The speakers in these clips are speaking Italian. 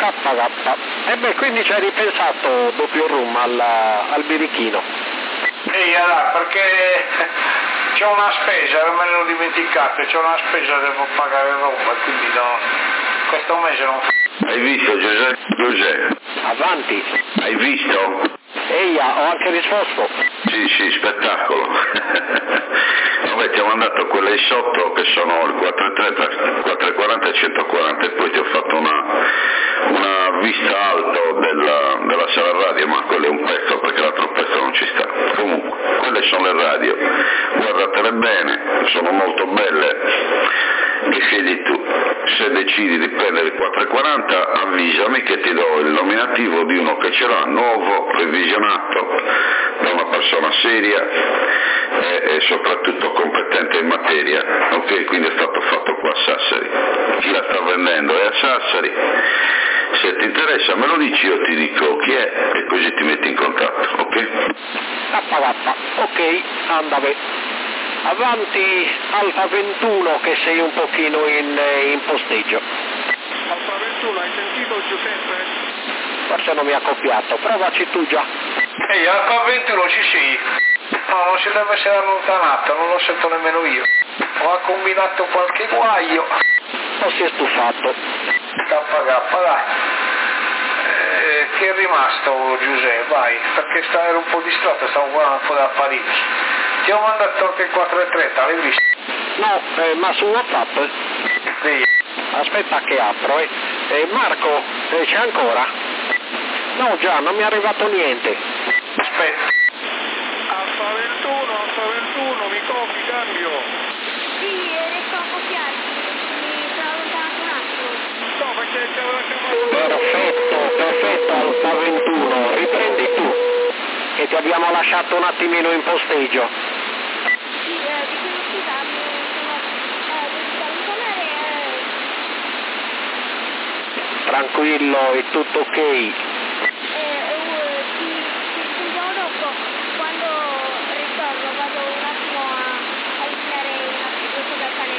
KK. E beh, quindi ci hai ripensato doppio rum al birichino? Allora, perché c'ho una spesa, me l'ho dimenticato, c'ho una spesa, devo pagare roba, quindi no, questo mese non. Hai visto Giuseppe? Avanti. Hai visto? Eia, ho anche risposto. Sì, spettacolo. Vabbè, ti ho mandato quelle sotto che sono il 430, 440 e 140 e poi ti ho fatto una vista alto della sala radio, ma quello è un pezzo perché l'altro pezzo non ci sta. Comunque, quelle sono le radio, guardatele bene, sono molto belle e scegli tu. Se decidi di prendere il 440 avvisami che ti do il nominativo di uno che ce l'ha nuovo, revisionato da una persona seria e soprattutto competente in materia, ok? Quindi è stato fatto qua a Sassari, chi la sta vendendo è a Sassari, se ti interessa me lo dici, io ti dico chi è e così ti metti in contatto, ok? Ok, andave. Avanti Alfa 21 che sei un pochino in posteggio. Alfa 21, hai sentito Giuseppe? Forse non mi ha copiato, provaci tu già. Ehi, Alfa 21 ci sei? No, non si deve essere allontanato, non lo sento nemmeno io. Ho combinato qualche guaio. O si è stufato? KK, dai. Chi è rimasto Giuseppe? Vai, perché ero un po' distratto, stavo guardando un po' da Parigi. Ti ho mandato anche il 430, l'hai visto? No, ma su WhatsApp? Sì. Aspetta che apro, Marco, c'è ancora? No già, non mi è arrivato niente. Aspetta. Alfa 21, mi copi, cambio. Sì, riesco a copiarti, mi sono allontanato un attimo. No, perché c'è una chiamata. Perfetto, Alfa 21, riprendi tu, che ti abbiamo lasciato un attimino in posteggio. Sì, vi chiedo scusa, sono salutare. Tranquillo, è tutto ok. Ci sentiamo dopo, quando ritorno vado un attimo a eliminare una cosa da fare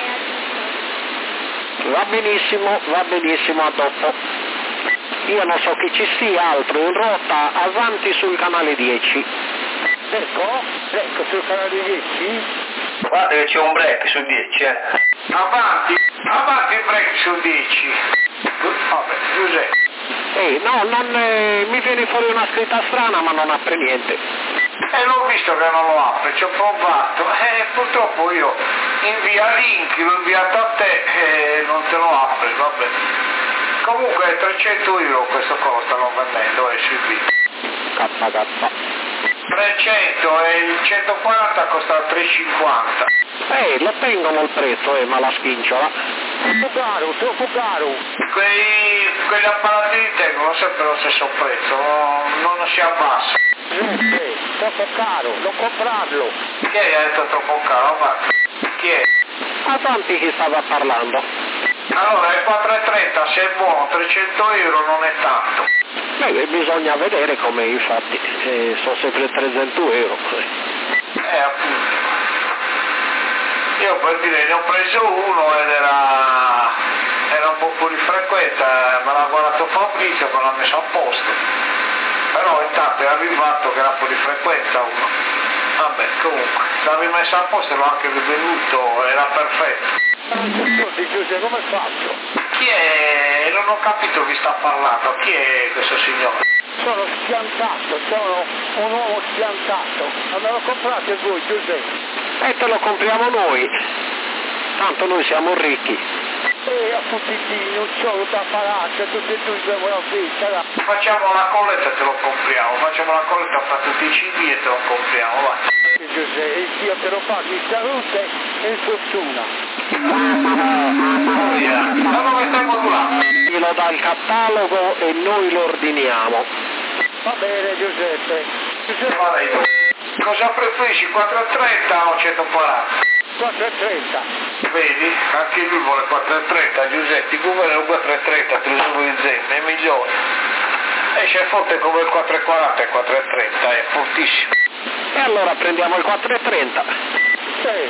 a Va benissimo, a dopo. Io non so chi ci sia altro in rotta, avanti sul canale 10. Ecco sul canale 10? Guarda che c'è un break su 10, Avanti il break su 10. Vabbè, Giuseppe. No, mi viene fuori una scritta strana ma non apre niente. L'ho visto che non lo apre, ci ho provato. Purtroppo io invia link, l'ho inviato a te e non te lo apre, vabbè. Comunque 300 euro questo costa, lo vendendo, sui video. KK. 300 e il 140 costa 3,50. Lo tengono il prezzo, ma la spinciola. Troppo caro. Quegli apparati tengono sempre lo stesso prezzo, non si abbassa. Troppo caro, non comprarlo. Chi è che ha detto troppo caro? Chi è? Avanti chi stava parlando. Allora il 4,30 se è buono, 300 euro non è tanto. Bisogna vedere come, infatti, sono sempre 300 euro. Appunto. Io per dire ne ho preso uno ed era un po' fuori frequenza, me l'ha guardato Fabrizio, me l'ha messo a posto. Però intanto è arrivato che era fuori frequenza uno. Vabbè, comunque, l'avevi messo a posto e l'ho anche rivenuto, era perfetto. Scusi Giuseppe, come faccio? Chi è? Non ho capito chi sta parlando, chi è questo signore? Sono schiantato, sono un uomo schiantato. Ma me lo comprate voi Giuseppe? Te lo compriamo noi, tanto noi siamo ricchi. Appuntini, non solo da palazzo, tutti e due siamo la vita. Facciamo la colletta e te lo compriamo, facciamo la colletta fra tutti i CD e te lo compriamo, va. Giuseppe, Dio te lo fa di salute e fortuna. Da dove stai modulando? Lo dà il catalogo e noi lo ordiniamo. Va bene Giuseppe. Cosa preferisci, 4,30 o 140? 4,30. Vedi? Anche lui vuole 4,30, Giuseppe, come è un 4,30, te lo sono in zenne, è migliore. Esce forte come il 4,40 e il 4,30, è fortissimo. E allora prendiamo il 4,30.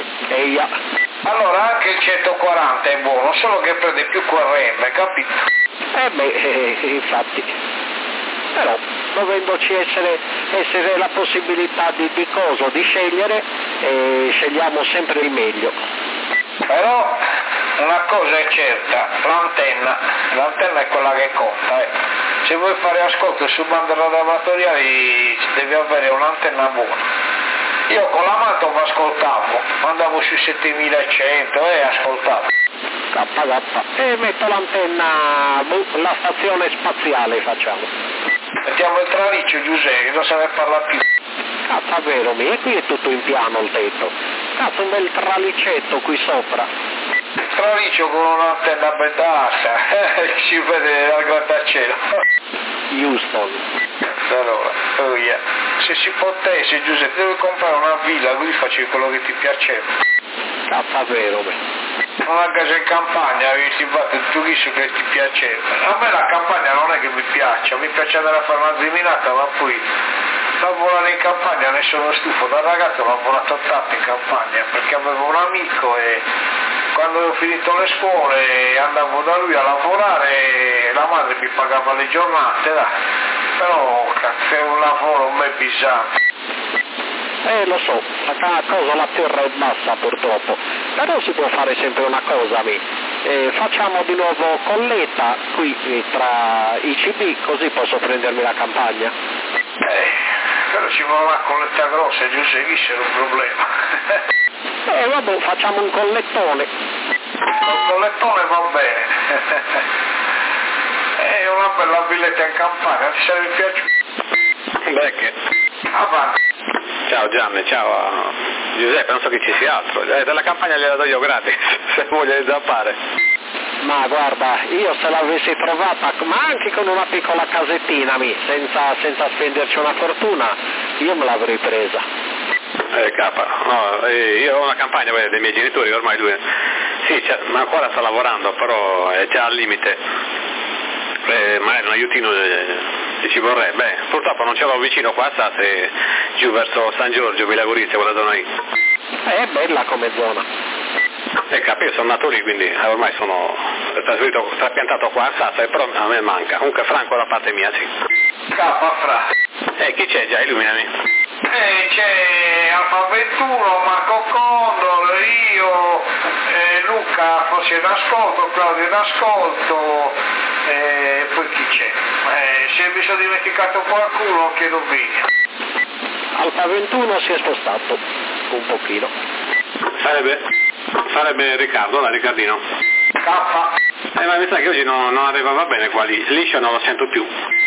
Allora anche il 140 è buono, solo che prende più QRM, capito? Infatti, però dovendoci essere la possibilità di scegliere, scegliamo sempre il meglio. Però una cosa è certa, l'antenna è quella che conta. Se vuoi fare ascolto su bande radioamatoriali devi avere un'antenna buona. Io con l'amato ascoltavo, andavo sui 7100 e ascoltavo. E metto l'antenna, la stazione spaziale facciamo. Mettiamo il traliccio, Giuseppe, non se ne parla più. Cazzo, vero, e qui è tutto in piano il tetto. Cazzo, un bel tralicetto qui sopra. Traliccio con un'antenna bassa, si vede dal grattacielo. Houston. Allora, se si potesse, Giuseppe, devi comprare una villa, così facevi quello che ti piaceva. Cazzo, vero, Una casa in campagna, ti fate il turismo che ti piaceva. A me la campagna non è che mi piaccia, mi piace andare a fare una zeminata, ma poi lavorare in campagna ne sono stufo. Da ragazzo ho lavorato tanto in campagna perché avevo un amico e quando ho finito le scuole andavo da lui a lavorare e la madre mi pagava le giornate, dai. Però cazzo, è un lavoro un bel bizzarro. Lo so, la cosa la terra è bassa purtroppo, però si può fare sempre una cosa, facciamo di nuovo colletta qui tra i CB, così posso prendermi la campagna. Però ci vuole una colletta grossa, Giuseppe, chi c'era un problema? Vabbè, facciamo un collettone. Un collettone va bene. È una bella villetta in campagna, ti sarebbe piaciuto? Becche. Avanti. Ciao Gianni, ciao Giuseppe, non so che ci sia altro. Della campagna gliela do io gratis, se voglia zappare. Ma guarda, io se l'avessi trovata, ma anche con una piccola casettina, senza spenderci una fortuna, io me l'avrei presa. Io ho una campagna dei miei genitori, ormai lui, sì, ma ancora sta lavorando, però è già al limite, magari un aiutino ci vorrebbe, purtroppo non ce l'ho vicino qua, state giù verso San Giorgio, Villa Gorizia, quella zona lì. È bella come zona. Io sono nato lì, quindi ormai sono trasferito, trapiantato qua a Sassa, però a me manca, comunque Franco da parte mia, sì. Fra. Chi c'è già? Illuminami. C'è Alfa 21, Marco Condor, io, Luca forse in ascolto, Claudio in ascolto, poi chi c'è? Se mi sono dimenticato qualcuno chiedo via. Alfa 21 si è spostato un pochino. Sarebbe Riccardo, la Riccardino. K. Ma mi sa che oggi non arrivava bene qua lì, liscio non lo sento più.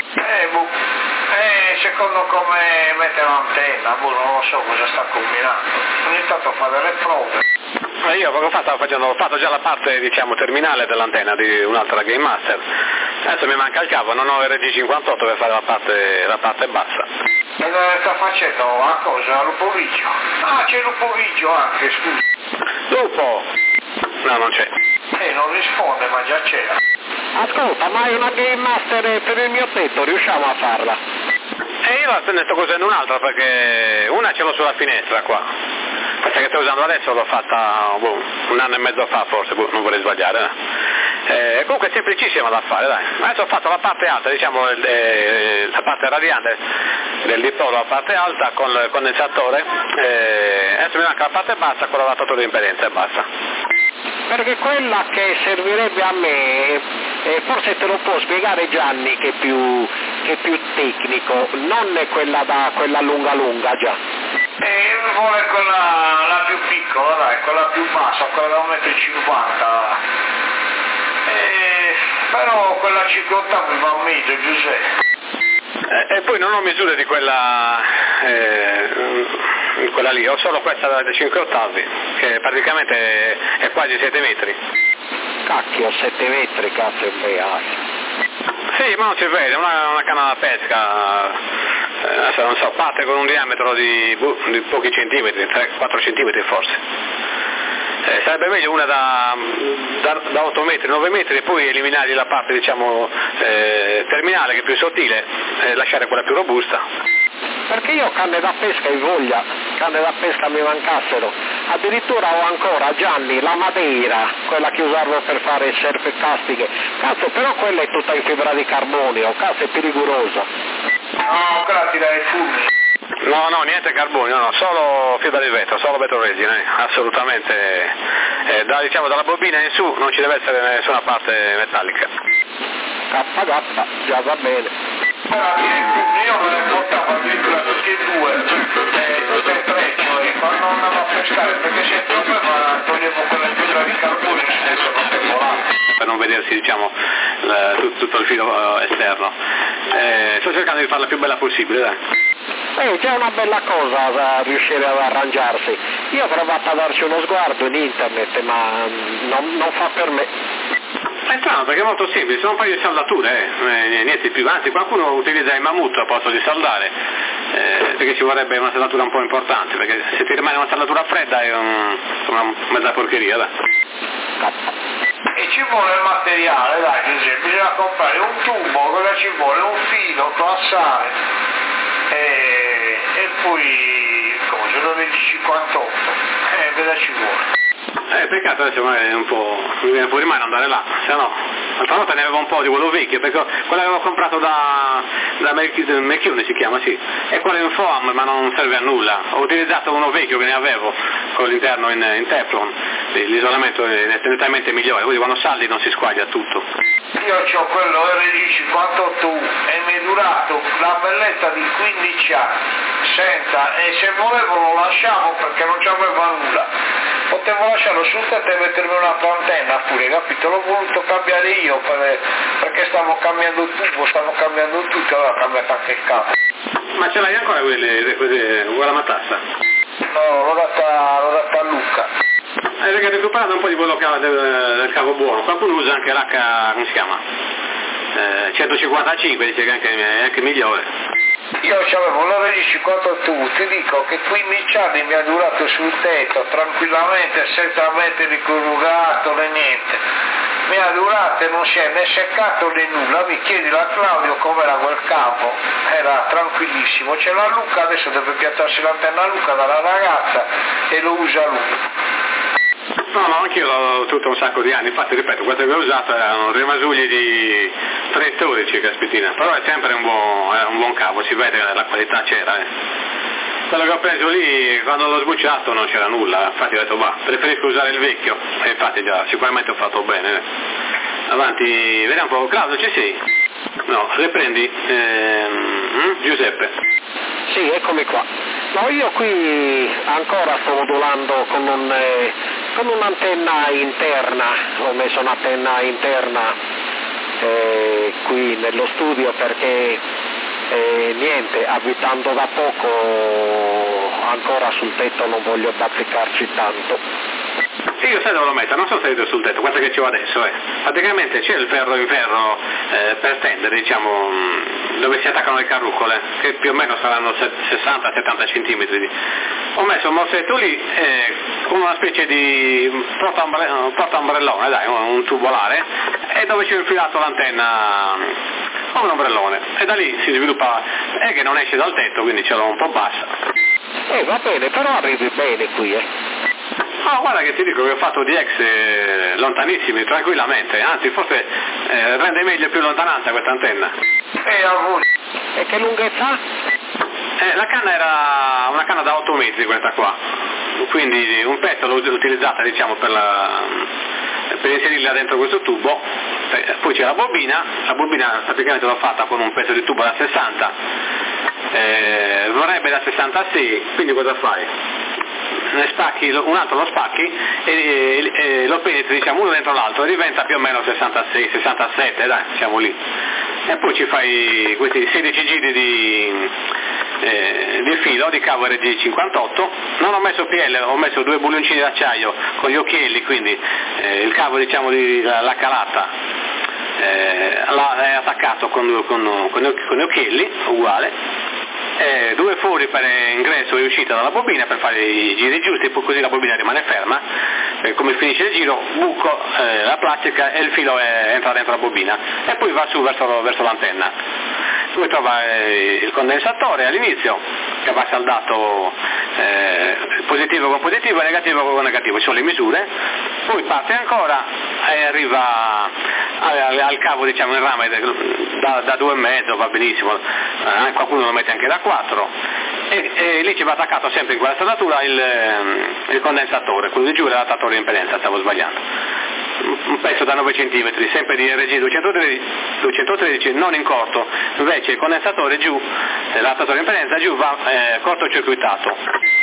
Secondo come mette l'antenna, non lo so cosa sta combinando. Ogni tanto fa delle prove. Io poco fa ho fatto già la parte terminale dell'antenna di un'altra Game Master. Adesso mi manca il cavo, non ho RG58 per fare la parte bassa. E sta facendo una cosa, Lupovicchio. C'è Lupovicchio anche, scusa. Lupo! No, non c'è. Non risponde, ma già c'era. Ascolta, ma è una Game Master per il mio tetto, riusciamo a farla? Io ne sto cosendo un'altra perché una ce l'ho sulla finestra qua. Questa che sto usando adesso l'ho fatta un anno e mezzo fa forse, non vorrei sbagliare. Comunque è semplicissima da fare, dai. Adesso ho fatto la parte alta, la parte radiante del dipolo, la parte alta con il condensatore, adesso mi manca la parte bassa con l'adattatore di impedenza e basta. Perché quella che servirebbe a me, forse te lo può spiegare Gianni che è più tecnico, non è quella lunga già. Vuole quella la più piccola, dai, quella più bassa, quella da 1,50 m. Però quella 50 mi va meglio, Giuseppe. E poi non ho misure di quella lì, ho solo questa da 5 ottavi, che praticamente è quasi 7 metri. Cacchio, 7 metri, cazzo è un beato. Sì, ma non si vede, una canna da pesca, adesso non so, parte con un diametro di pochi centimetri, 3-4 centimetri forse. Sarebbe meglio una da 8 metri, 9 metri e poi eliminare la parte terminale che è più sottile e lasciare quella più robusta. Perché io canne da pesca in voglia, canne da pesca mi mancassero, addirittura ho ancora, Gianni, la madeira, quella che usavo per fare surf castiche, cazzo, però quella è tutta in fibra di carbonio, cazzo, è pericoloso. No, quella tira i fumi. No, niente carbonio, no, solo fibra di vetro, solo vetro resina, assolutamente, dalla bobina in su non ci deve essere nessuna parte metallica. K, già va bene. Però io me ne portavo addirittura tutti e due, tutte e tre, cioè quando andavo a pescare, perché se il problema toglievo quella fibra di carbonio e adesso non è volato. Per non vedersi, diciamo, tutto il filo esterno. Sto cercando di farla più bella possibile, dai. C'è una bella cosa da riuscire ad arrangiarsi. Io ho provato a darci uno sguardo in internet, ma non fa per me. È strano perché è molto semplice, sono un paio di saldature, niente più, anzi qualcuno utilizza il mammut al posto di saldare, perché ci vorrebbe una saldatura un po' importante, perché se ti rimane una saldatura fredda è una mezza porcheria, dai. E ci vuole il materiale, dai Giuseppe, bisogna comprare un tubo, cosa ci vuole? Un filo, classare, e poi, come se lo vedi 58, cosa ci vuole? Peccato adesso magari un po' mi viene fuori mano andare là, se no, l'altra volta ne avevo un po' di quello vecchio, perché quello avevo comprato da McCune si chiama, sì, e quello in foam ma non serve a nulla, ho utilizzato uno vecchio che ne avevo con l'interno in Teflon, l'isolamento è nettamente migliore, quindi quando saldi non si squaglia tutto. Io ho quello RG58U e mi è durato la bellezza di 15 anni, senza, e se volevo lo lasciavo perché non c'aveva nulla, potevo lasciarlo sul tetto e mettermi un'altra antenna pure, capito? L'ho voluto cambiare io perché stavo cambiando il tubo, stavo cambiando tutto, allora ho cambiato anche il cavo. Ma ce l'hai ancora quella matassa? No, l'ho data a Luca. Perché ho recuperato un po' di quello del cavo buono, qualcuno usa anche l'H, come si chiama? 155, dice che è anche migliore. Io avevo l'RG58U, ti dico che 15 anni mi ha durato sul tetto, tranquillamente, senza mettere corrugato né niente. Mi ha durato e non si è né seccato né nulla, mi chiedi la Claudio com'era quel campo, era tranquillissimo. C'è la Luca, adesso deve piazzarsi l'antenna a Luca dalla ragazza e lo usa lui. No, anch'io l'ho tutto un sacco di anni, infatti ripeto, quello che ho usato erano rimasugli di 13, caspitina, però è sempre un buon cavo, si vede che la qualità c'era. Quello che ho preso lì, quando l'ho sbucciato non c'era nulla, infatti ho detto preferisco usare il vecchio, e infatti già sicuramente ho fatto bene. Avanti, vediamo un po', Claudio ci sei? No, riprendi, Giuseppe. Sì, eccomi qua. No, io qui ancora sto modulando con un'antenna interna, ho messo un'antenna interna qui nello studio perché niente, abitando da poco ancora sul tetto non voglio bazzicarci tanto. Sì, io sai dove lo metto, non sono salito sul tetto, guarda che ci ho adesso, praticamente c'è il ferro in ferro per tendere, diciamo, dove si attaccano le carrucole, che più o meno saranno 60-70 centimetri. Ho messo un morsetto lì con una specie di porta-ombrellone, dai, un tubolare, e dove ci ho infilato l'antenna con un ombrellone, e da lì si sviluppa, che non esce dal tetto, quindi ce l'ho un po' bassa. Va bene, però arrivi bene qui, No, guarda che ti dico che ho fatto DX lontanissimi, tranquillamente, anzi forse rende meglio più lontananza questa antenna. E che lunghezza? La canna era una canna da 8 metri questa qua, quindi un pezzo l'ho utilizzata, diciamo, per inserirla dentro questo tubo, poi c'è la bobina praticamente l'ho fatta con un pezzo di tubo da 60, vorrebbe da 66, quindi cosa fai? Ne spacchi, un altro lo spacchi e lo penetri, diciamo, uno dentro l'altro e diventa più o meno 66, 67, dai, siamo lì. E poi ci fai questi 16 giri di filo di cavo RG58, non ho messo PL, ho messo 2 buglioncini d'acciaio con gli occhielli, quindi il cavo, diciamo, la calata è attaccato con gli occhielli, uguale. 2 fori per ingresso e uscita dalla bobina per fare i giri giusti, poi così la bobina rimane ferma, come finisce il giro buco la plastica e il filo entra dentro la bobina e poi va su verso l'antenna, dove trova il condensatore all'inizio, che va saldato positivo con positivo e negativo con negativo, ci sono le misure, poi parte ancora e arriva al cavo, diciamo, in rame da 2,5, va benissimo, qualcuno lo mette anche da 4 e lì ci va attaccato sempre in quella saldatura il condensatore, quello di giù è l'adattatore di impedenza, stavo sbagliando, un pezzo da 9 cm, sempre di RG 213 non in corto, invece il condensatore giù, l'adattatore di impedenza giù va cortocircuitato.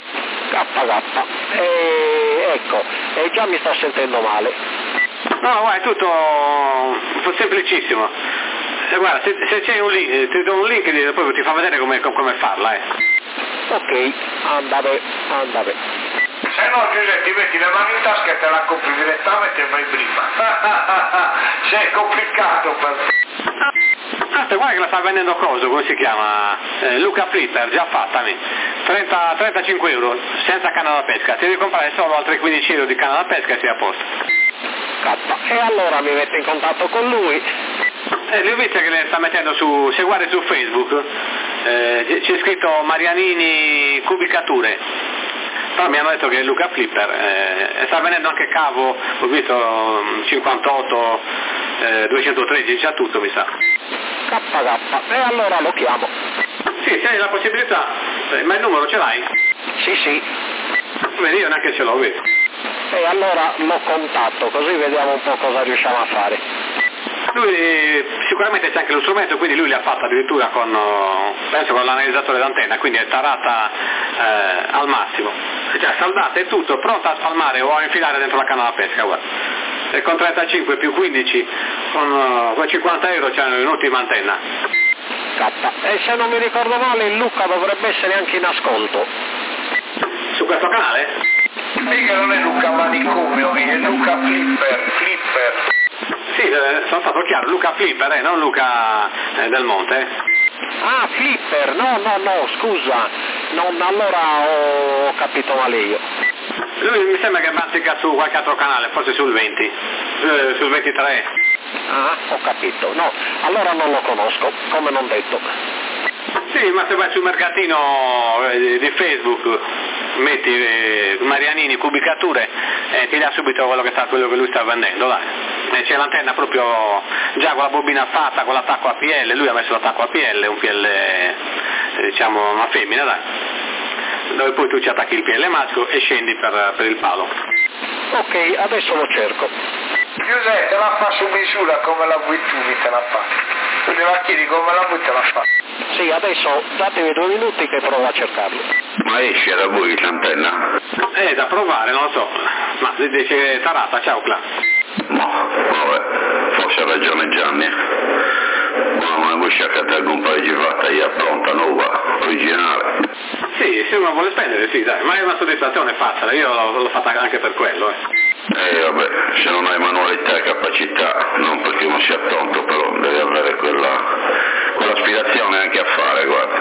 Ecco, già mi sto sentendo male. No, guarda, è tutto semplicissimo. Guarda, se c'è un link, ti do un link e poi ti fa vedere come farla. Ok, andate. Se no, Giuseppe, ti metti le mani in tasca e te la compri direttamente e vai prima. Se è complicato per te. Guarda che la sta vendendo coso, come si chiama? Luca Flipper, già fatta, 35 euro, senza canna da pesca, ti devi comprare solo altri 15 euro di canna da pesca e sei a posto. E allora mi metto in contatto con lui. Lui ho visto che le sta mettendo se guardi su Facebook, c'è scritto Marianini Cubicature, però mi hanno detto che è Luca Flipper, sta vendendo anche cavo, ho visto 58, 213, c'ha tutto mi sa. E allora lo chiamo. Sì, se hai la possibilità, ma il numero ce l'hai? Sì. Vedi, io neanche ce l'ho, vedi. E allora lo contatto, così vediamo un po' cosa riusciamo a fare. Lui sicuramente c'è anche lo strumento, quindi lui l'ha fatta addirittura penso con l'analizzatore d'antenna, quindi è tarata al massimo, cioè saldata e tutto, pronta a spalmare o a infilare dentro la canna da pesca, guarda. E con 35 più 15 con 50 euro c'è un'ottima antenna. E se non mi ricordo male il Luca dovrebbe essere anche in ascolto. Su questo canale? Mica non è Luca Manicomio, è Luca Flipper. Sì, sono stato chiaro, Luca Flipper, non Luca Del Monte. Ah, Flipper, no, scusa, allora ho capito male io. Lui mi sembra che bazzica su qualche altro canale, forse sul 20, sul 23. Ah, ho capito, no, allora non lo conosco, come non detto. Sì, ma se vai sul mercatino di Facebook, metti Marianini Cubicature e ti dà subito quello che lui sta vendendo, dai. C'è l'antenna proprio già con la bobina fatta, con l'attacco APL, lui ha messo l'attacco APL, un PL diciamo una femmina, dai, dove poi tu ci attacchi il PL maschio e scendi per il palo. Ok, adesso lo cerco. Giuseppe, te la fa su misura come la vuoi tu, te la fa. Tu te la chiedi come la vuoi, te la fa. Sì, adesso datemi 2 minuti che provo a cercarlo. Ma esce da voi l'antenna? Da provare, non lo so, ma dice tarata, ciao Cla. No, vabbè, forse ha ragione Gianni. Ma vuoi cercare un paio di fatta io pronta, nuova, originale? Sì, se uno vuole spendere, sì, dai, ma è una soddisfazione fatta, io l'ho fatta anche per quello. Vabbè, se non hai manualità e capacità, non perché uno sia tonto, però devi avere quell'aspirazione anche a fare, guarda.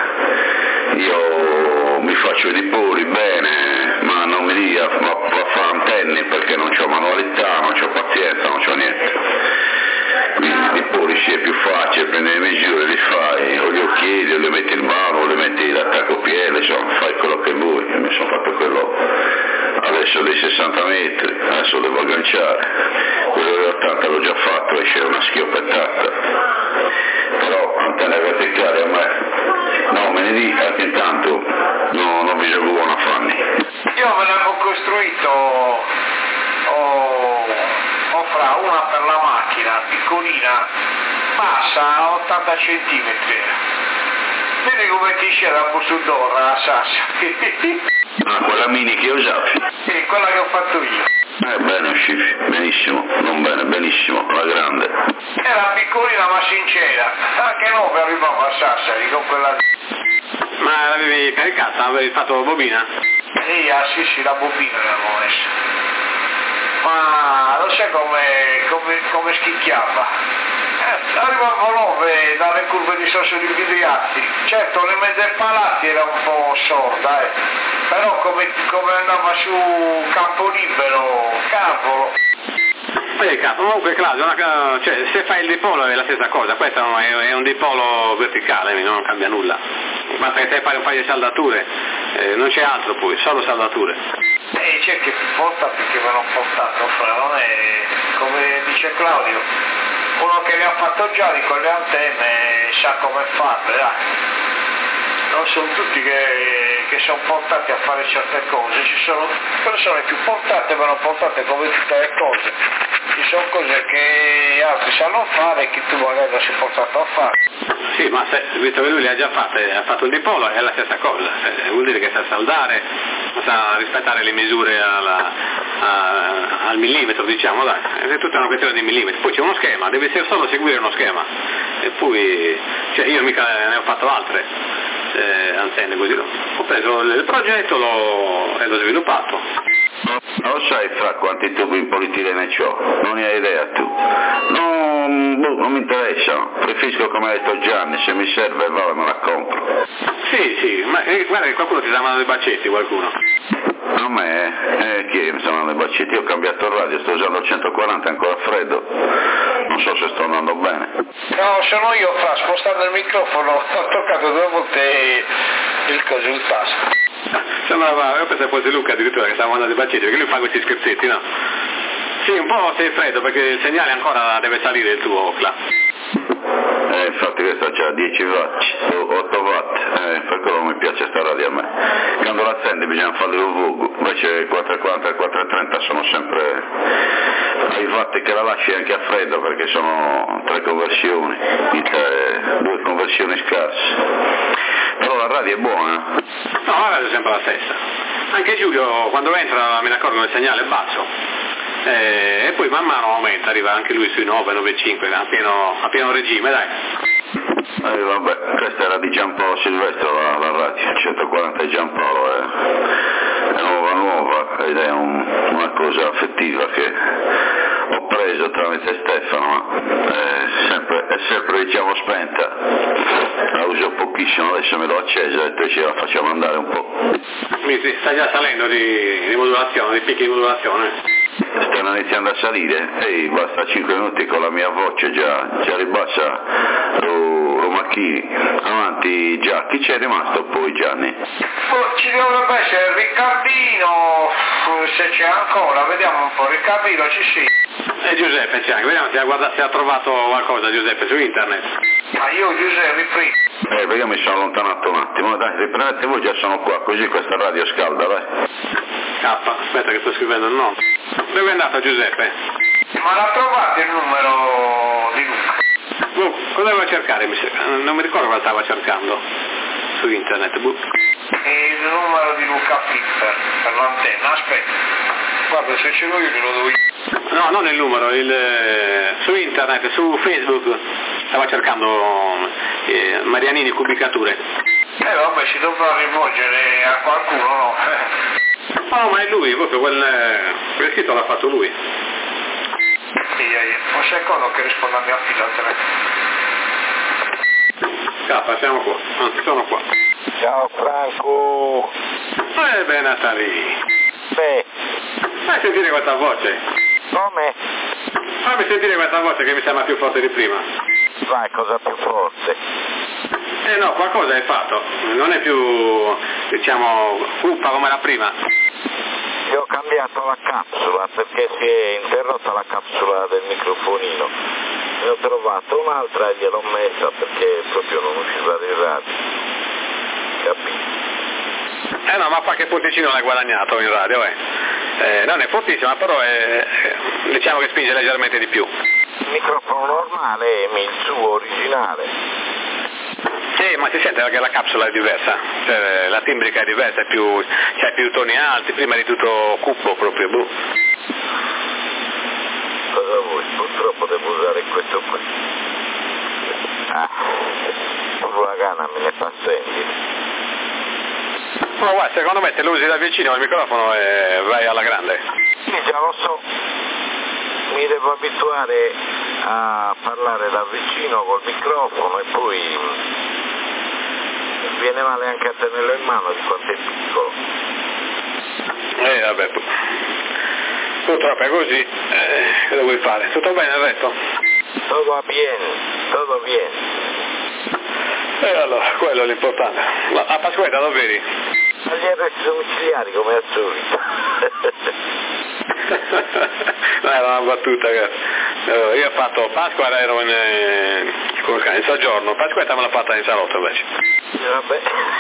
Io mi faccio i dipoli bene, ma non mi dica a fare antenni perché non c'ho manualità, non c'ho pazienza, non c'ho niente. Quindi i dipoli sì è più facile, prendi le misure, li fai, o li occhiali, o li metti il mano, o li metti l'attacco piede, insomma, fai quello che vuoi. Io mi sono fatto quello adesso dei 60 metri, adesso devo agganciare, quello degli 80 l'ho già fatto, esce una schioppettata, però antenne verticali a me, no, me ne dica che intanto non mi serve buona fanni. Io me ne ho costruito, ho fra una per la macchina, piccolina, passa 80 centimetri. Vedi come ti scende la Bussudorra, la Sassia. Ah, quella mini che usavi? Sì, quella che ho fatto io. Bene, uscivi, benissimo, non bene, benissimo, la grande. Era piccolina ma sincera, anche no per arrivare a Sassari con quella. Ma l'avevi caricata, avevi fatto bobina? Sì, la bobina l'avevo messa. Ma lo sai come schicchiava? Arrivavo 9 dalle curve di Sasso di Vidriatti, certo le mezze palate era un po' sorda, però come andava su campo libero, cavolo. Sai cazzo, comunque Claudio, cioè, se fai il dipolo è la stessa cosa, questo è un dipolo verticale, non cambia nulla. Basta che te fai un paio di saldature, non c'è altro poi, solo saldature. C'è che porta perché me l'ho portato, non è come dice Claudio, uno che le ha fatto già di quelle antenne sa come farle, dai. Non sono tutti che sono portati a fare certe cose, ci sono persone più portate, ma non portate come tutte le cose. Ci sono cose che altri sanno fare e che tu magari non sei portato a fare. Sì, ma visto che lui le ha già fatte, ha fatto il dipolo, è la stessa cosa, vuol dire che sa saldare, sa rispettare le misure al millimetro, diciamo, dai, è tutta una questione di millimetri. Poi c'è uno schema, deve solo seguire uno schema, e poi, cioè io mica ne ho fatto altre. Antenne così, ho preso il progetto e l'ho sviluppato. Non lo sai fra quanti tubi in polietilene c'ho, non ne hai idea tu. Non mi interessano, preferisco come ha detto Gianni, se mi serve allora me la compro. Sì, ma guarda che qualcuno ti sta mandando i baccetti, qualcuno. A me? Chi mi sta mandando i baccetti? Io ho cambiato il radio, sto usando il 140, è ancora freddo. Non so se sto andando bene. No, sono io, fra, spostando il microfono, ho toccato 2 volte il tasto. Sembrava, io pensavo fosse Luca addirittura che stava mandando i baccetti, perché lui fa questi scherzetti, no? Sì, un po' sei freddo perché il segnale ancora deve salire il tuo Ocla. Infatti questa c'ha 10 watt, 8 watt, per quello non mi piace sta radio a me. Quando l'accendi bisogna fare l'UV, invece 440 e 430 sono sempre ai watt che la lasci anche a freddo perché sono 3 conversioni, 2 conversioni scarse. Però la radio è buona? No, la radio è sempre la stessa. Anche Giulio quando entra me ne accorgo che il segnale è basso. E poi man mano aumenta, arriva anche lui sui 9, 9,5 a pieno regime, dai. Vabbè, questa era di Giampaolo Silvestro la radio, 140 di Giampaolo, è nuova ed è una cosa affettiva che ho preso tramite Stefano, ma è sempre diciamo spenta, la uso pochissimo, adesso me l'ho accesa e poi ce la facciamo andare un po'. Mi sta già salendo di modulazione, di picchi di modulazione. Stanno iniziando a salire, basta 5 minuti con la mia voce già ribassa lo macchini. Avanti già, chi c'è rimasto poi Gianni? Ci dovrebbe essere Riccardino, se c'è ancora, vediamo un po', Riccardino ci sia. E Giuseppe c'è anche, vediamo se ha trovato qualcosa Giuseppe su internet. Ma io Giuseppe prima. Perché io mi sono allontanato un attimo, dai, riprendete voi, già sono qua, così questa radio scalda, dai. Aspetta che sto scrivendo il nome. Dove è andato Giuseppe? Ma l'ha trovato il numero di Luca? Cosa doveva cercare? Non mi ricordo cosa stava cercando su internet. Il numero di Luca Flipper per l'antenna, aspetta. Guarda, se ce l'ho io glielo do io. No, non il numero, su internet, su Facebook stava cercando Marianini Cubicature. Vabbè, si dovrà rivolgere a qualcuno, no? No, ma è lui, proprio quel sito l'ha fatto lui. Un secondo che rispondo a mia figlia al telefono. Siamo qua, sono qua. Ciao Franco. Beh, Natali. Beh. Fai sentire questa voce. Come? Fammi sentire questa voce che mi sembra più forte di prima. Vai, cosa più forte? No, qualcosa hai fatto. Non è più, diciamo, cupa come la prima. Io ho cambiato la capsula perché si è interrotta la capsula del microfonino. Ne ho trovato un'altra e gliel'ho messa perché proprio non usciva di radio. Capito? No, ma qualche posticino l'hai guadagnato in radio, non è fortissima, però diciamo che spinge leggermente di più. Il microfono normale è il suo originale. Sì, ma si sente perché la capsula è diversa, cioè, la timbrica è diversa, c'è più toni alti, prima di tutto cupo proprio. Cosa vuoi? Purtroppo devo usare questo qui. La gana me ne fa sentire. Ma guarda, secondo me te lo usi da vicino al microfono e vai alla grande. Sì, già lo so. Mi devo abituare a parlare da vicino col microfono e poi viene male anche a tenerlo in mano di quanto è piccolo. Vabbè. purtroppo è così, che lo vuoi fare? Tutto bene il resto? Todo bien, todo bien. E allora, quello è l'importante. Ma a Pasquetta lo vedi? Agli arresti domiciliari come al solito. Era una battuta che io ho fatto Pasqua, ero in soggiorno, Pasquetta me l'ha fatta in salotto invece. Vabbè.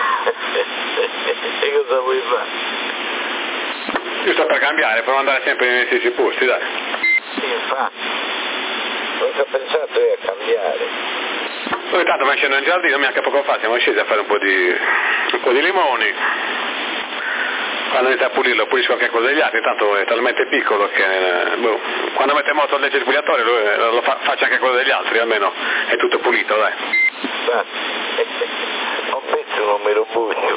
E cosa vuoi fare? Giusto per cambiare, per non andare sempre nei stessi posti, dai. Sì, infatti. Non ci ho pensato io a cambiare. Poi tanto mi scendo in giardino, neanche poco fa siamo scesi a fare un po' di limoni. Quando inizia a pulirlo, pulisco anche quello degli altri, tanto è talmente piccolo che quando mette moto il legge spugliatore faccio anche quello degli altri, almeno è tutto pulito, dai. Ho penso non me lo bugno.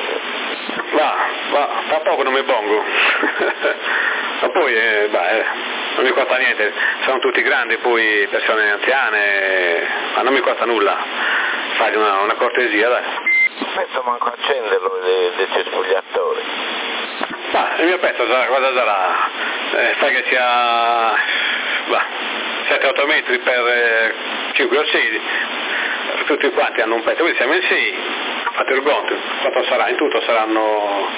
Va, tra poco non mi bongo. Ma poi, non mi costa niente, sono tutti grandi, poi persone anziane, ma non mi costa nulla fare una cortesia, dai. Non penso manco accenderlo del cespugliatore. Ma il mio pezzo cosa sarà? Fai che sia 7-8 metri per 5 o 6, tutti quanti hanno un pezzo, quindi siamo in 6, fate il conto, quanto sarà? In tutto saranno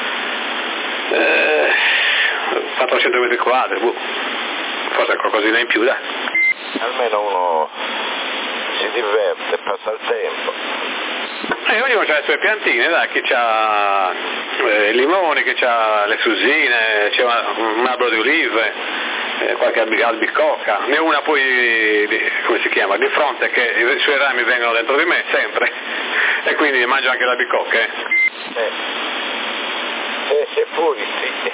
400 metri quadri, forse qualcosina in più, dai. Almeno uno si diverte, passa il tempo. Ognuno ha le sue piantine, dai, chi ha i limoni, chi ha le susine, c'è un albero di olive, qualche albicocca, ne ho una poi, come si chiama, di fronte che i suoi rami vengono dentro di me sempre e quindi mangio anche le albicocche. Se puri, sì.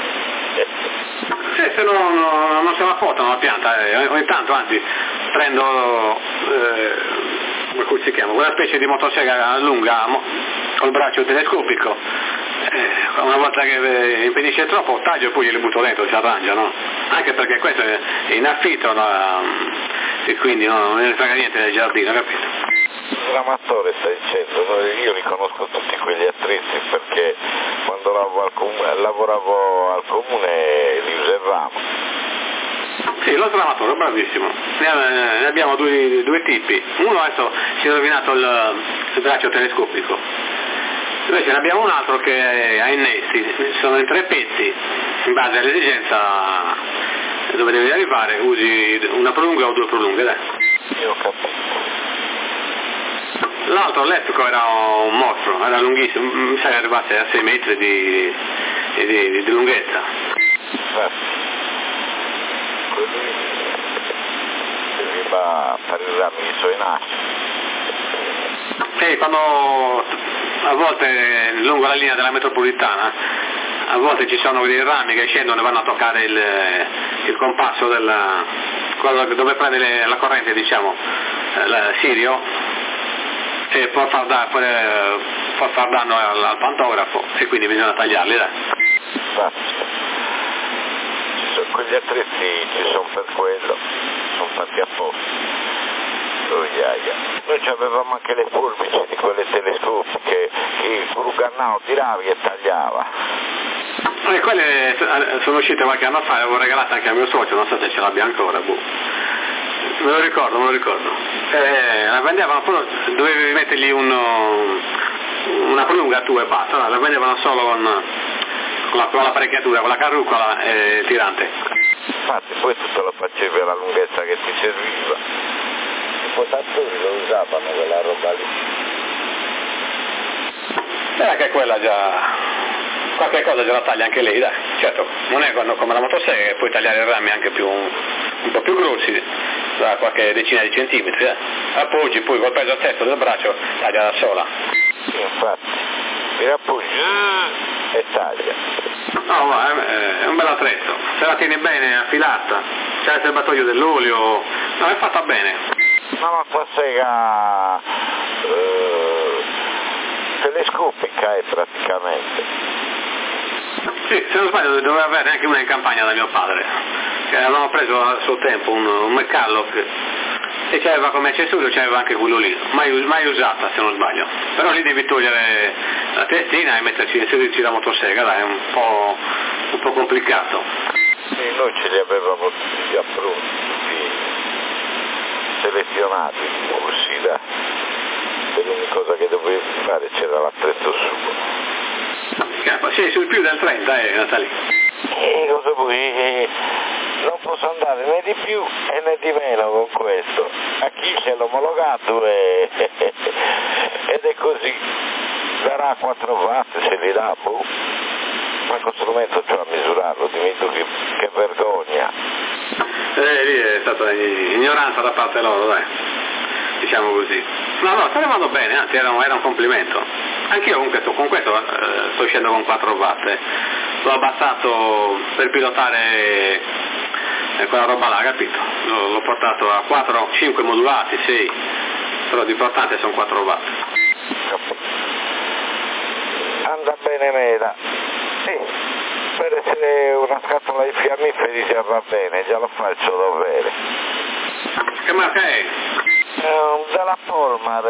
Sì, se no non se la fottono la pianta, ogni tanto anzi prendo come si chiama, quella specie di motosega lunga col braccio telescopico, una volta che impedisce troppo taglio e poi glieli butto dentro, si arrangiano, anche perché questo è in affitto, e quindi non ne frega niente del giardino, capito? Un amatore stai dicendo, io riconosco tutti quegli attrezzi perché quando lavoravo al comune li usavamo. Sì, lo tramatore, bravissimo. Ne abbiamo due tipi. Uno adesso si è rovinato il braccio telescopico. Invece ne abbiamo un altro che ha innesti, sono in 3 pezzi, in base all'esigenza dove devi arrivare, usi una prolunga o 2 prolunghe, dai. Io ho capito. L'altro elettrico era un mostro, era lunghissimo, mi sa che arrivasse a 6 metri di lunghezza. Serviva per i rami di suoi nastri. Sì, quando a volte lungo la linea della metropolitana, a volte ci sono dei rami che scendono e vanno a toccare il compasso dove prende la corrente, diciamo, il sirio, e può far danno al pantografo e quindi bisogna tagliarli, dai. Quegli attrezzi ci sono per quello, sono fatti apposta. Noi avevamo anche le forbici di quelle telescopiche che il Brugannao tiravi e tagliava. E quelle sono uscite qualche anno fa, le avevo regalate anche a mio socio, non so se ce l'abbia ancora, Me lo ricordo. La vendevano, dovevi mettergli una prolunga tua e basta, la vendevano solo con l'apparecchiatura, con la carrucola e il tirante. Infatti poi tutto lo facevi alla lunghezza che ti serviva. I potatori lo usavano quella roba lì. Anche quella già, qualche cosa già la taglia anche lei, dai. Certo, non è come la motosega che puoi tagliare i rami anche un po' più grossi, da qualche decina di centimetri, appoggi, poi col peso stesso del braccio taglia da sola. Sì, infatti, ti appoggi e taglia. No, è un bel attrezzo, se la tieni bene affilata, c'è il serbatoio dell'olio, no, è fatta bene. Una motosega telescopica è praticamente. Sì, se non sbaglio doveva avere anche una in campagna da mio padre, che avevamo preso al suo tempo un McCulloch e c'aveva come accessorio, c'aveva anche quello lì, mai usata se non sbaglio, però lì devi togliere la testina e inserirci la motosega, dai, è un po' complicato. E noi ce li avevamo tutti già pronti, tutti selezionati, così da. E l'unica cosa che dovevi fare c'era l'attrezzo suo. Sì, sul più del 30 Natali. E cosa vuoi? Non posso andare né di più e né di meno con questo. A chi c'è l'omologato ed è così. Darà 4 watt, se li dà, boh. Ma questo strumento c'è a misurarlo, dimmi tu che vergogna. Lì è stata ignoranza da parte loro, dai. Diciamo così. No, sta levando bene, anzi era un complimento. Anch'io comunque con questo sto uscendo con 4 watt. L'ho abbassato per pilotare quella roba là, capito? L'ho portato a 4, 5 modulati, 6, però l'importante sono 4 watt. Anda bene meta. Sì, per essere una scatola di fiammiferi già va bene, già lo faccio dovere. Che marca è? Della Polmar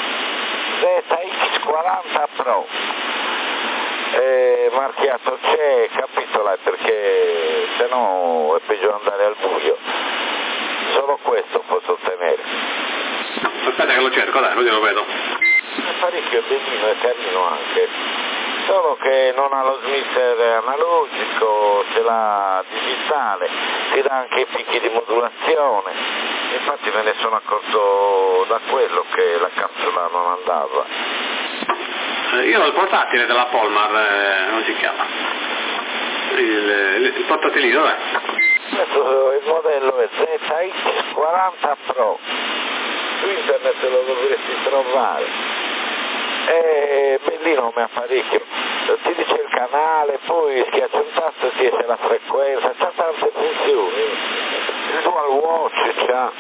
ZX40 Pro. Marchiato c'è, capitolo, perché se no è peggio andare al buio. Solo questo posso ottenere. Aspetta che lo cerco, dai, così lo vedo. È parecchio bellino e carino anche, solo che non ha lo smitter analogico, ce l'ha digitale, ti dà anche i picchi di modulazione. Infatti me ne sono accorto da quello che la capsula non andava. Io ho il portatile della Polmar, come si chiama? Il portatilino, dai. Adesso il modello è ZX40 Pro, su internet lo dovresti trovare, è bellino come apparecchio, ti dice il canale, poi schiaccia un tasto e ti dice la frequenza, c'ha tante funzioni, il dual watch c'ha.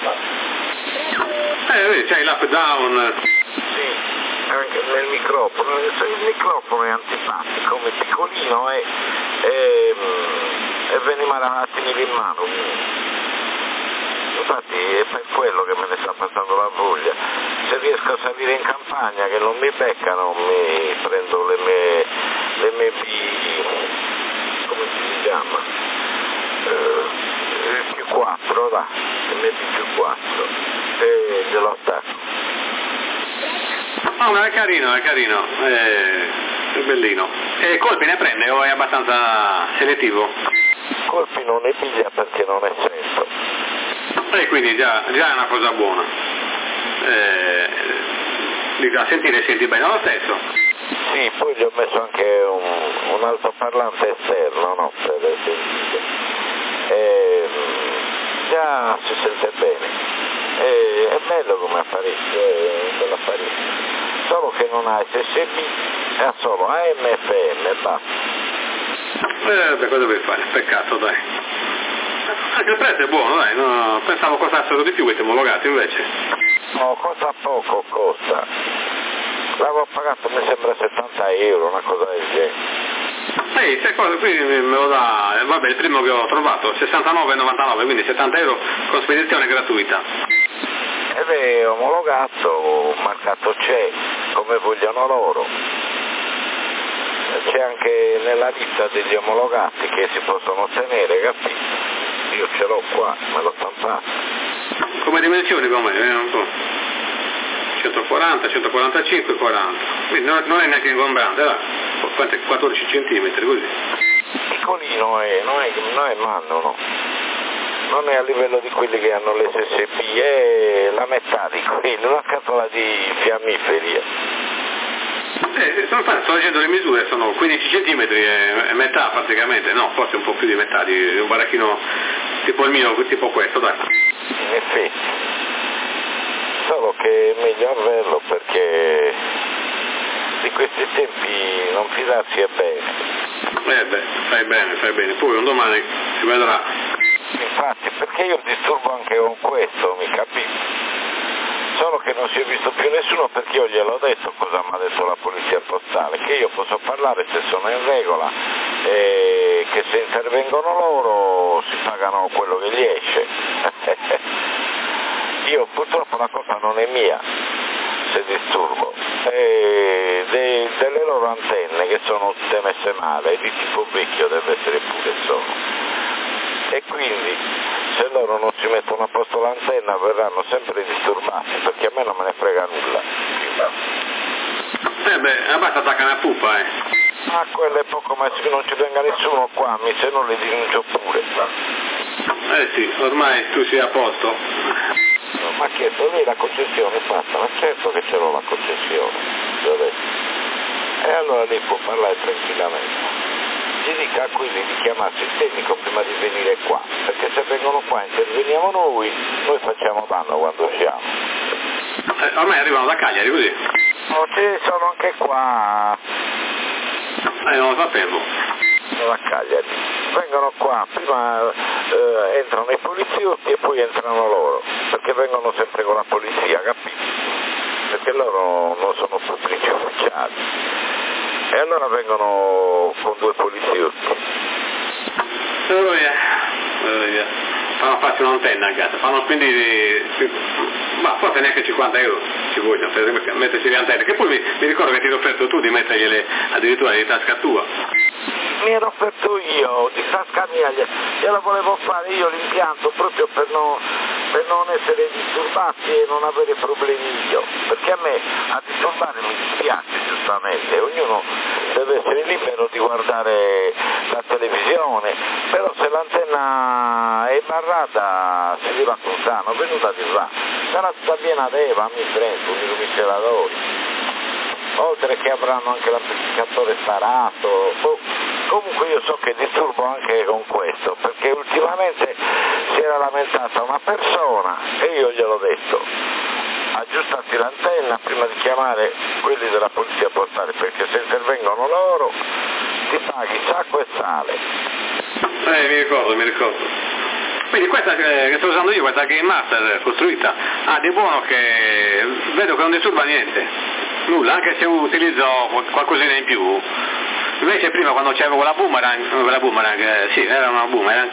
Vedi, c'hai l'up down. Sì, anche nel microfono, il microfono è antipatico, come piccolino e veniva un attimo in mano. Infatti è per quello che me ne sta passando la voglia. Se riesco a salire in campagna che non mi beccano, mi prendo le mie come si chiama? Più 4, là, le mie più 4 e glielo attacco. Ah, no, è carino, è bellino. E colpi ne prende o è abbastanza selettivo? Colpi non ne piglia perché non è senso. E quindi già è una cosa buona. A sentire senti bene lo stesso. Sì, poi gli ho messo anche un altoparlante esterno, no? Per sentire. Già si sente bene. È bello come apparecchio, è un bell'apparecchio. Solo che non ha SSB, ha solo AM e FM e basta. Cosa devi fare? Peccato, dai. Anche il prezzo è buono, dai, no, pensavo costassero di più questi omologati invece. No, costa poco, costa. L'avevo pagato, mi sembra 70 euro, una cosa del genere. Queste cose qui me lo dà, vabbè, il primo che ho trovato, 69,99, quindi 70 euro con spedizione gratuita. Ed è omologato, marcato c'è, come vogliono loro. C'è anche nella lista degli omologati che si possono ottenere, capito? Io ce l'ho qua, me l'ho stampato. Come dimensioni come? Un po'. 140, 145, 40. Quindi non è neanche ingombrante, va? 14 centimetri così. Piccolino è, non è manno, no? Non è a livello di quelli che hanno l'SSB, è la metà di quelli, una scatola di fiammiferi. Sto leggendo le misure, sono 15 centimetri e metà praticamente, no, forse un po' più di metà di un baracchino tipo il mio, tipo questo, dai. In effetti, solo che è meglio averlo perché di questi tempi non fidarsi è bene. Fai bene, poi un domani si vedrà. Infatti, perché io disturbo anche con questo, mi capisci? Solo che non si è visto più nessuno perché io gliel'ho detto cosa mi ha detto la polizia postale, che io posso parlare se sono in regola e che se intervengono loro si pagano quello che gli esce. Io purtroppo la colpa non è mia se disturbo, delle loro antenne che sono tutte messe male, di tipo vecchio deve essere pure sono. e quindi se loro non si mettono a posto l'antenna verranno sempre disturbati, perché a me non me ne frega nulla. Basta attaccare a pupa, Ah, quello è poco, ma se non ci venga nessuno qua, se non li denuncio pure. Sì, ormai tu sei a posto. No, ma ha chiesto lei la concessione fatta, ma certo che ce l'ho la concessione, e allora lei può parlare tranquillamente. Gli dica a quelli di chiamarsi il tecnico prima di venire qua, perché se vengono qua interveniamo noi facciamo danno quando usciamo. Ormai arrivano da Cagliari, così? No, ci sono anche qua. Non lo sapevo. A Cagliari. Vengono qua, prima entrano i poliziotti e poi entrano loro, perché vengono sempre con la polizia, capito? Perché loro non sono pubblici ufficiali. E allora vengono con 2 poliziotti. Fanno farsi un'antenna a casa, fanno spendere, ma forse neanche 50 euro ci vogliono per metterci le antenne, che poi mi ricordo che ti eri offerto tu di mettergliele addirittura di tasca tua. Mi ero offerto io, di tasca mia, glielo volevo fare io l'impianto proprio per non essere disturbati e non avere problemi io, perché a me a disturbare mi dispiace giustamente, ognuno deve essere libero di guardare la televisione, però se l'antenna è barrata si arriva a Contano, venuta di là, sarà tutta piena d'Eva, mi prendo, mi rumiceratori, oltre che avranno anche l'amplificatore sparato. Comunque io so che disturbo anche con questo, perché ultimamente si era lamentata una persona e io gliel'ho detto, aggiustati l'antenna prima di chiamare quelli della polizia portale, perché se intervengono loro ti paghi sacco e sale. Mi ricordo. Quindi questa che sto usando io, questa Game Master costruita, ha di buono che vedo che non disturba niente, nulla, anche se utilizzo qualcosina in più. Invece prima quando c'avevo la boomerang, sì, era una boomerang,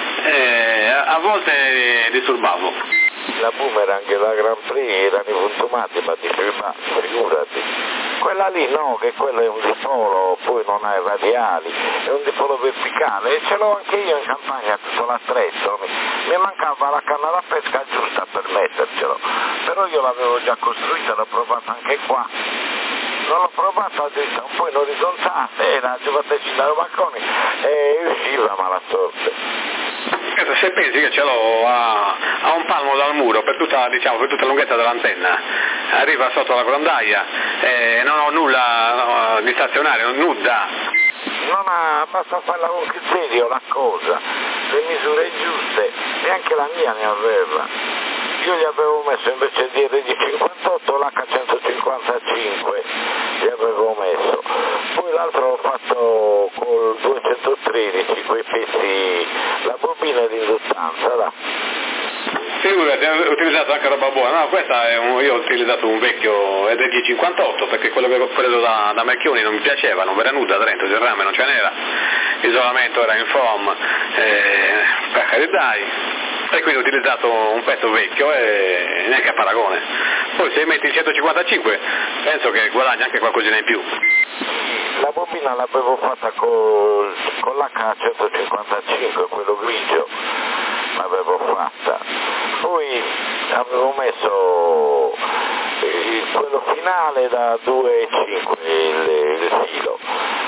a volte disturbavo. La boomerang e la Grand Prix erano i puntumati, ma figurati. Quella lì no, che quello è un dipolo, poi non ha i radiali, è un dipolo verticale e ce l'ho anche io in campagna tutto l'attrezzo. Mi mancava la canna da pesca giusta per mettercelo, però io l'avevo già costruita, l'ho provata anche qua. Non l'ho provata a dritta, un po' in orizzontale, era giocateci dai balconi e usciva mala sorte. Se pensi che ce l'ho a un palmo dal muro per tutta la lunghezza dell'antenna, arriva sotto la grondaia e non ho nulla di stazionario, nuda. Basta farla con criterio la cosa, le misure giuste, e anche la mia ne aveva. Io gli avevo messo invece di RG58 l'H155, gli avevo messo. Poi l'altro l'ho fatto col 213, quei pezzi, la bobina di induttanza, là. Figurati, ho utilizzato anche roba buona, no, io ho utilizzato un vecchio RG58 perché quello che ho preso da Marchioni non mi piaceva, non era nuda dentro, il rame non ce n'era, l'isolamento era in foam, per carità, e quindi ho utilizzato un pezzo vecchio e neanche a paragone. Poi se metti il 155 penso che guadagni anche qualcosina in più. La bobina l'avevo fatta con l'H155, quello grigio, l'avevo fatta. Poi avevo messo quello finale da 2,5 il filo.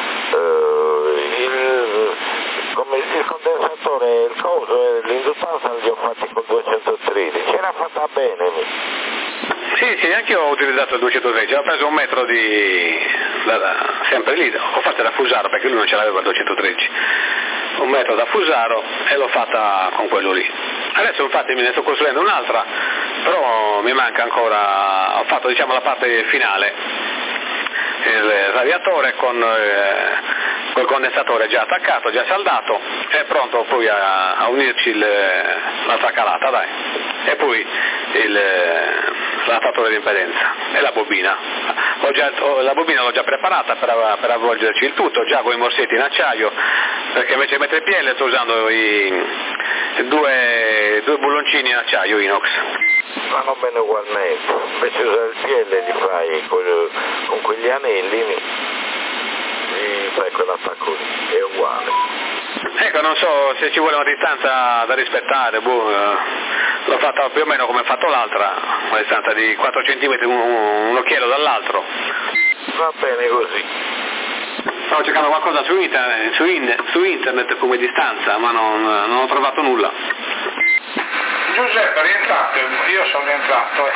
Come il condensatore, il coso e l'induttanza li ho fatti col 213, era fatta bene. Sì, anche io ho utilizzato il 213, ho preso un metro sempre lì, ho fatto da Fusaro perché lui non ce l'aveva il 213, un metro da Fusaro e l'ho fatta con quello lì. Adesso infatti me ne sto costruendo un'altra, però mi manca ancora, ho fatto la parte finale, il radiatore col condensatore già attaccato, già saldato, è pronto poi a unirci l'altra calata, dai, e poi l'adattatore di impedenza e la bobina. La bobina l'ho già preparata per avvolgerci il tutto, già con i morsetti in acciaio, perché invece di mettere PL sto usando i due bulloncini in acciaio inox. Vanno bene ugualmente, invece di usare il PL li fai con quegli anelli e fai quell'attacco lì, è uguale. Ecco, non so se ci vuole una distanza da rispettare, l'ho fatta più o meno come ho fatto l'altra, una distanza di 4 cm un occhiello dall'altro. Va bene così. Stavo cercando qualcosa su internet come distanza, ma non ho trovato nulla. Giuseppe, rientrate, io sono rientrato.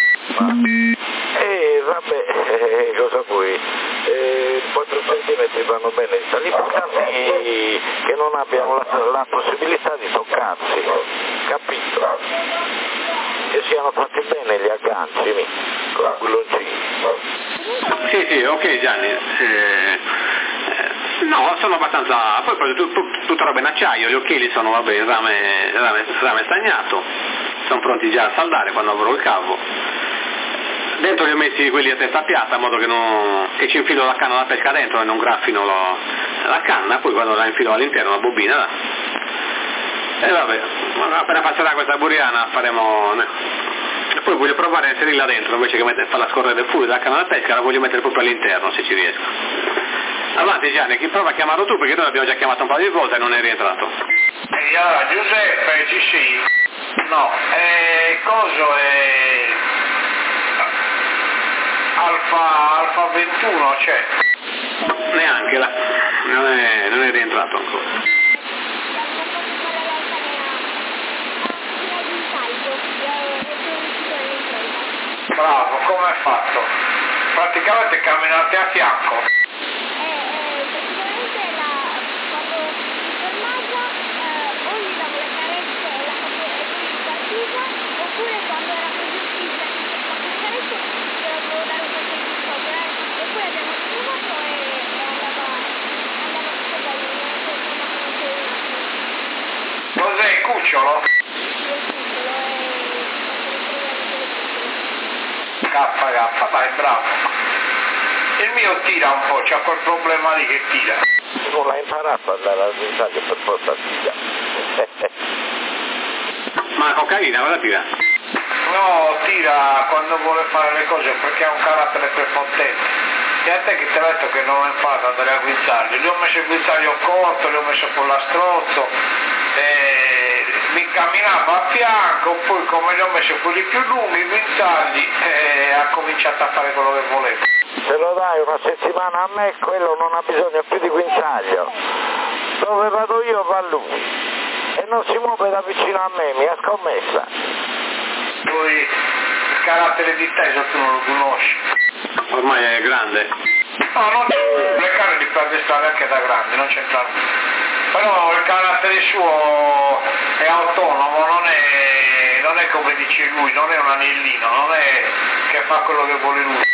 Vabbè, cosa vuoi? 4 centimetri vanno bene, l'importante è che non abbiamo la possibilità di toccarsi, capito? Che siano fatti bene gli agganci, con la gulloncino. Sì, ok Gianni. No, sono abbastanza. Poi tutta roba in acciaio, gli occhiali sono il rame stagnato, sono pronti già a saldare quando avrò il cavo. Dentro li ho messi quelli a testa piatta in modo che ci infilo la canna da pesca dentro e non graffino la canna, poi quando la infilo all'interno la bobina e vabbè, appena passerà questa buriana faremo. Poi voglio provare a inserirla dentro invece che farla scorrere del fluido della canna da pesca, la voglio mettere proprio all'interno se ci riesco. Avanti Gianni, chi prova a chiamarlo tu perché noi l'abbiamo già chiamato un paio di volte e non è rientrato. Allora, Giuseppe, ci sei? No, coso è Alfa 21 c'è? Neanche non è rientrato ancora. Bravo, come hai fatto? Praticamente camminate a fianco. Praticamente quando si fermava o gli davo le carezze e la partita, oppure quando era così uscita le carezze dovevo dare un po' di sopra e poi abbiamo trovato e andava tutto bene, Cos'è il cucciolo? K, vai, bravo. Il mio tira un po', c'ha quel problema lì che tira. Non l'ha imparato ad andare al guinzaglio per forza tira. Ma la cocaina cosa tira? No, tira quando vuole fare le cose perché ha un carattere prepotente. E a te che ti ho detto che non ho imparato ad andare a guinzaglio, gli ho messo il guinzaglio corto, gli ho messo con l'astrozzo, mi camminava a fianco, poi come gli ho messo quelli più lunghi, i guinzagli, ha cominciato a fare quello che voleva. Se lo dai una settimana a me, quello non ha bisogno più di guinzaglio. Dove vado io va lui. E non si muove da vicino a me, mi ha scommessa. Poi il carattere di Teso tu non lo conosci. Ormai è grande. No, non le canne di prende strada anche da grandi, non c'entra nulla. Però il carattere suo è autonomo, non è come dice lui, non è un anellino, non è che fa quello che vuole lui.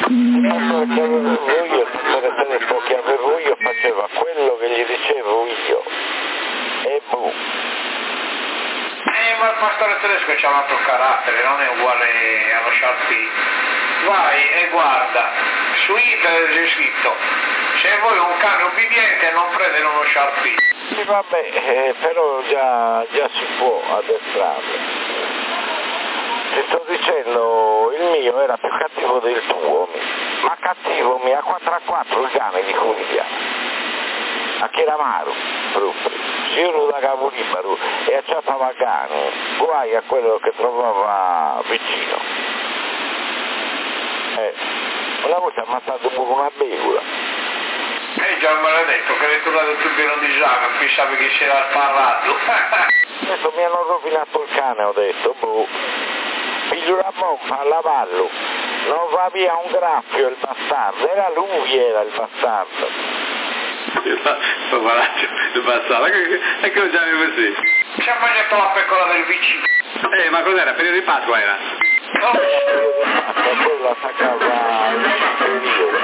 Io tutte le sere che avevo io faceva quello che gli dicevo io. E boh. Ma il pastore tedesco c'ha un altro carattere, non è uguale allo Sharpie. Vai e guarda, su internet c'è scritto, se vuoi un cane ubbidiente non prendere uno Sharpie. Sì, vabbè, però già si può addestrarlo. Ti sto dicendo, il mio era più cattivo del tuo, ma cattivo mi ha 4-4 il cane di Curia. A Chiramaru, proprio. Giro da Cavo Libero e a Ciapavagano, guai a quello che trovava vicino. Una volta ha ammazzato pure una begola. Già me l'ha detto, che l'hai trovato più pieno di esame, pensavi che si era sparrato. Adesso mi hanno rovinato il cane, ho detto, boh. Piglio la bomba a lavarlo, non va via un graffio il bastardo, era lui era il bastardo. Il bastardo, e che lo chiami così? Si è mangiato la pecora del vicino. Ma cos'era? Periodo di Pasqua era? No. Quello attaccava il periodo.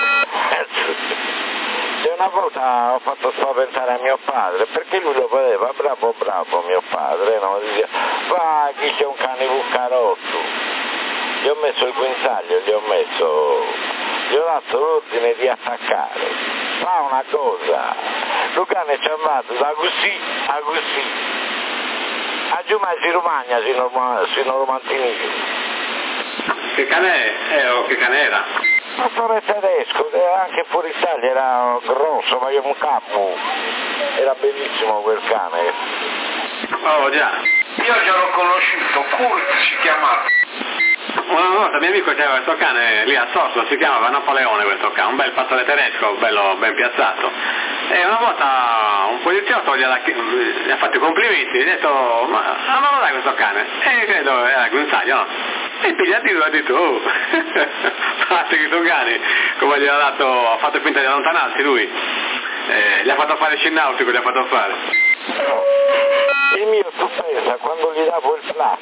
E una volta ho fatto spaventare a mio padre, perché lui lo vedeva, bravo mio padre, no? Diceva, va, chi c'è un cane buccarotto. Gli ho messo il guinzaglio, gli ho dato l'ordine di attaccare. Fa una cosa, il cane ci è andato da così a così. A giù ma si romagna, si romantini. Che cane è o che cane era? Pastore tedesco, anche fuori Italia era grosso, ma io un capo. Era bellissimo quel cane. Oh già. Io già l'ho conosciuto, Kurt si chiamava. Una volta mio amico c'era questo cane lì a Soslo, si chiamava Napoleone questo cane, un bel pastore tedesco, bello ben piazzato. E una volta un poliziotto gli ha fatto i complimenti, gli ha detto, ma non lo dai questo cane? E credo era guinzaglio, no? E pigliati ha detto, oh, fate che sono cani, come gli ha dato, ha fatto finta di allontanarsi lui, gli ha fatto fare sci nautico, gli ha fatto fare. Il mio tu pensa quando gli davo il plus,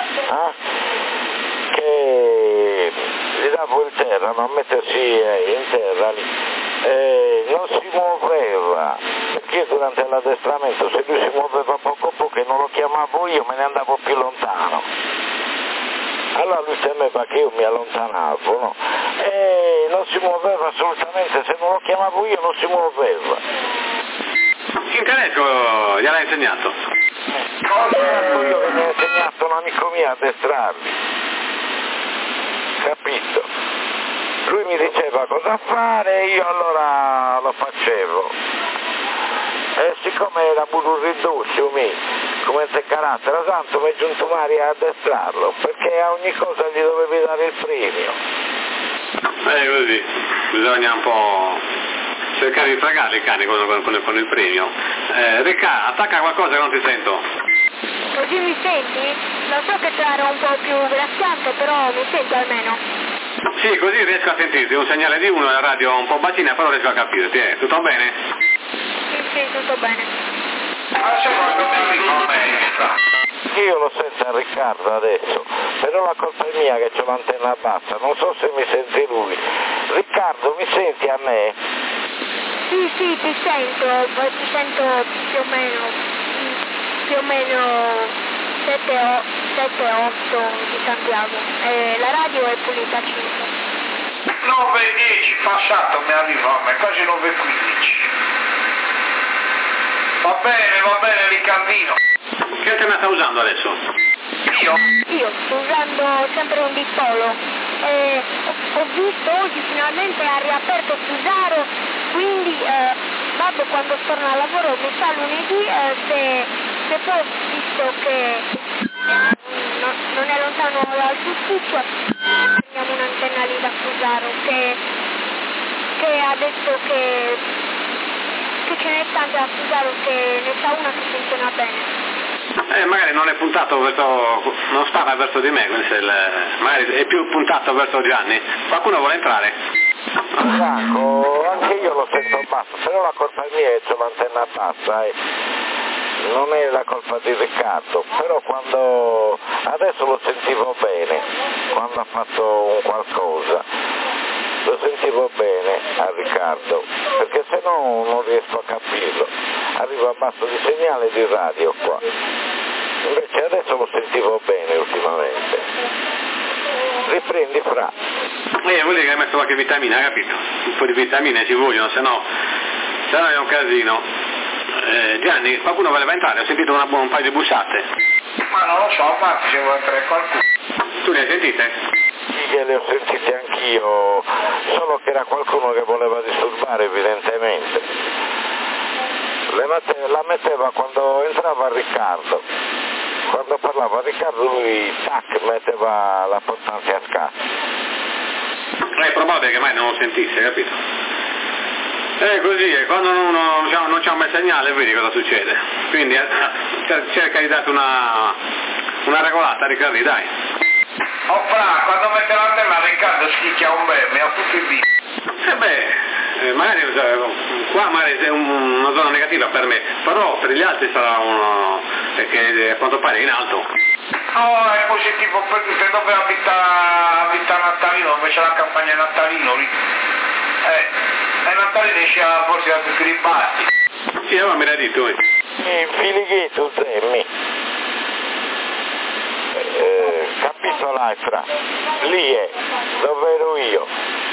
che gli davo il terra, non mettersi in terra lì, non si muoveva, perché durante l'addestramento se lui si muoveva poco che non lo chiamavo io me ne andavo più lontano. Allora lui temeva che io mi allontanavo, no? E non si muoveva assolutamente, se non lo chiamavo io non si muoveva. In tedesco gliel'ha insegnato? Io che mi ha insegnato un amico mio a addestrarli, capito? Lui mi diceva cosa fare e io allora lo facevo. E siccome era bururridù, come te carattere, tanto mi è giunto Mari a addestrarlo, perché a ogni cosa gli dovevi dare il premio. Così, bisogna un po' cercare di fragare i cani con il premio. Ricca, attacca qualcosa che non ti sento. Così mi senti? Lo so che sarà un po' più graziante, però mi senti almeno. Sì, così riesco a sentirti, un segnale di uno, la radio un po' bacina, però riesco a capirti, tutto bene? Sì, tutto bene. Ma secondo me non è. Io lo sento a Riccardo adesso, però la colpa è mia che ho l'antenna bassa, non so se mi senti lui. Riccardo, mi senti a me? Sì, ti sento più o meno 7-8 di Santiago. La radio è pulita a 5. 9:10 passato mi arriva a me, quasi 9:15. Va bene Riccardino. Che antenna sta usando adesso? Io sto usando sempre un dipolo. Ho visto oggi finalmente ha riaperto Fusaro, quindi babbo quando torna a lavoro mi sa lunedì se può, visto che non è lontano dal suo ufficio, prendiamo un'antenna lì da Fusaro che ha detto che ce n'è tante a Fusaro, che ne sa una che funziona bene. Magari non è puntato non spara verso di me, magari è più puntato verso Gianni. Qualcuno vuole entrare? Franco, anche io lo sento basso, però la colpa mia è che ho l'antenna bassa, non è la colpa di Riccardo, però quando adesso lo sentivo bene, quando ha fatto un qualcosa, lo sentivo bene a Riccardo, perché se no non riesco a capirlo, arriva a basso di segnale di radio qua, invece adesso lo sentivo bene ultimamente. Riprendi Fra. Vuol dire che hai messo qualche vitamina, capito? Un po' di vitamine ci vogliono, se no è un casino. Gianni, qualcuno voleva entrare? Ho sentito un paio di bussate. Ma non lo so, a parte se vuole entrare qualcuno. Tu le hai sentite? Sì, le ho sentite anch'io, solo che era qualcuno che voleva disturbare evidentemente. La metteva quando entrava Riccardo. Quando parlava a Riccardo lui metteva la portante a scatto. È probabile che mai non lo sentisse, capito? È così, e quando uno non c'ha un bel segnale vedi cosa succede. Quindi cerca di darti una regolata, Riccardo, dai. Oh Fra, quando mette l'antenna Riccardo schicchia un bel, mi ha tutti i video. Magari qua magari è una zona negativa per me, però per gli altri sarà uno che a quanto pare è in alto. Oh, è positivo per tutte, dove abita Natalino, dove c'è la campagna Natalino lì. E Natalino esce a forse da tutti i basti. Sì, ma me l'hai detto. Filighetto Semmi. Capito là, Fra? Lì è, dove ero io.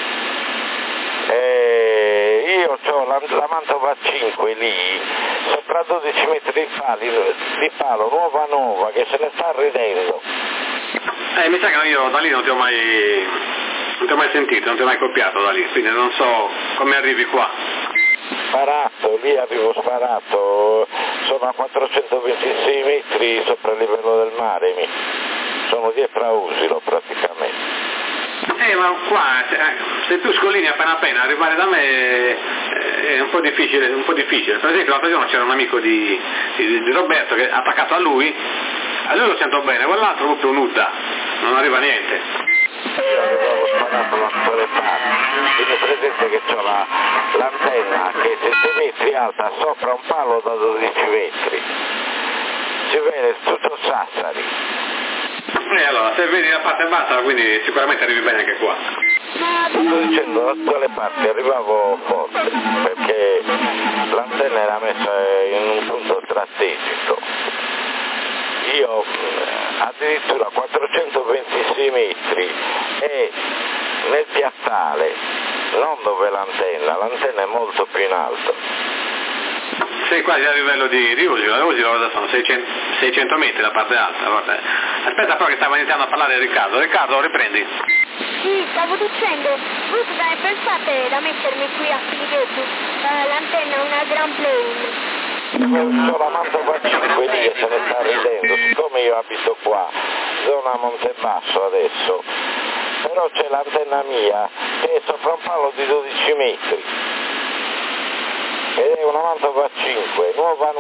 Io ho la Mantova 5 lì, sopra 12 metri di palo, nuova, che se ne sta ridendo. Mi sa che io da lì non ti ho mai sentito, non ti ho mai copiato da lì, quindi non so come arrivi qua. sparato, lì arrivo sparato, sono a 426 metri sopra il livello del mare, sono dietro a Usilo praticamente. Ma qua, se tu scolini appena arrivare da me è un po' difficile. Per esempio l'altro giorno c'era un amico di Roberto che è attaccato a lui lo sento bene, quell'altro proprio nuda, non arriva niente. Io avevo sparato da tutte le parti, quindi presente che c'ho l'antenna che è 7 metri alta sopra un palo da 12 metri, si vede tutto Sassari. Allora, se vedi la parte bassa, quindi sicuramente arrivi bene anche qua. Sto dicendo da tutte le parti arrivavo forte, perché l'antenna era messa in un punto strategico. Io addirittura 426 metri e nel piazzale, non dove l'antenna è molto più in alto. Sei quasi a livello di Usilo sono 600 metri la parte alta. Aspetta però che stavo iniziando a parlare Riccardo, riprendi. Sì, stavo dicendo, voi cosa ne pensate da mettermi qui a Finichetti? L'antenna è una Grand Plane. C'ho la Mantova 5 lì che se ne sta ridendo, siccome io abito qua, zona Montebasso adesso, però c'è l'antenna mia che è sopra un palo di 12 metri. Ed è una Mantova 5, nuova.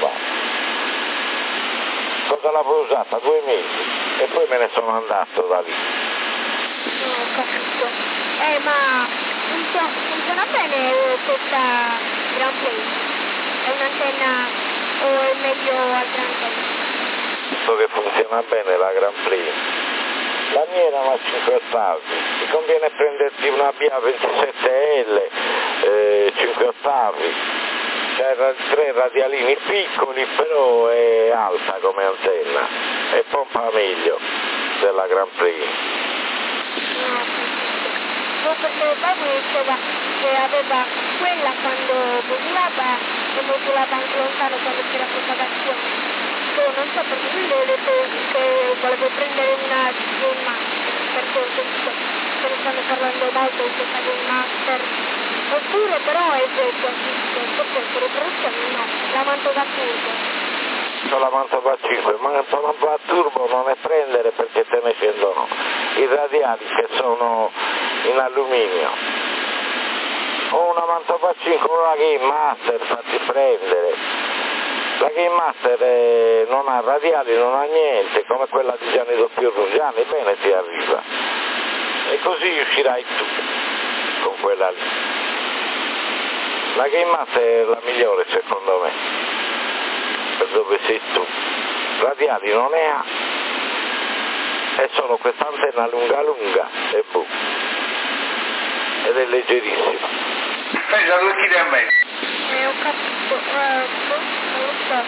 Cosa l'avevo usata? 2 mesi e poi me ne sono andato da lì. Non ho capito. Ma funziona bene questa Grand Plane? È un'antenna o è meglio altra antenna? Visto che funziona bene la Grand Plane. La mia era una 5 ottavi, ti conviene prenderti una BA27L, 5 ottavi, c'erano 3 radialini piccoli, però è alta come antenna e pompa meglio della Grand Prix. No, perché poi mi diceva che aveva quella quando modulava e modulava anche lontano quando c'era propagazione. Non so perché lui le detto che volevo prendere una Game Master, perché ho sentito che ne stanno parlando molto di questa Game Master, oppure però è detto forse per riproduzione no, la Mantova Turbo. C'ho la Mantova 5, ma Mantova Turbo non è prendere perché te ne scendono i radiali che sono in alluminio. Ho una Mantova 5, una Game Master, fatti prendere. La Game Master non ha radiali, non ha niente, come quella di Gianni Doppio Gianni, bene ti arriva. E così riuscirai tu con quella lì. La Game Master è la migliore secondo me, per dove sei tu. Radiali non ne ha, è solo questa antenna lunga e boh. Ed è leggerissima. Pesa 2,5 kg. Ho capito, non lo so.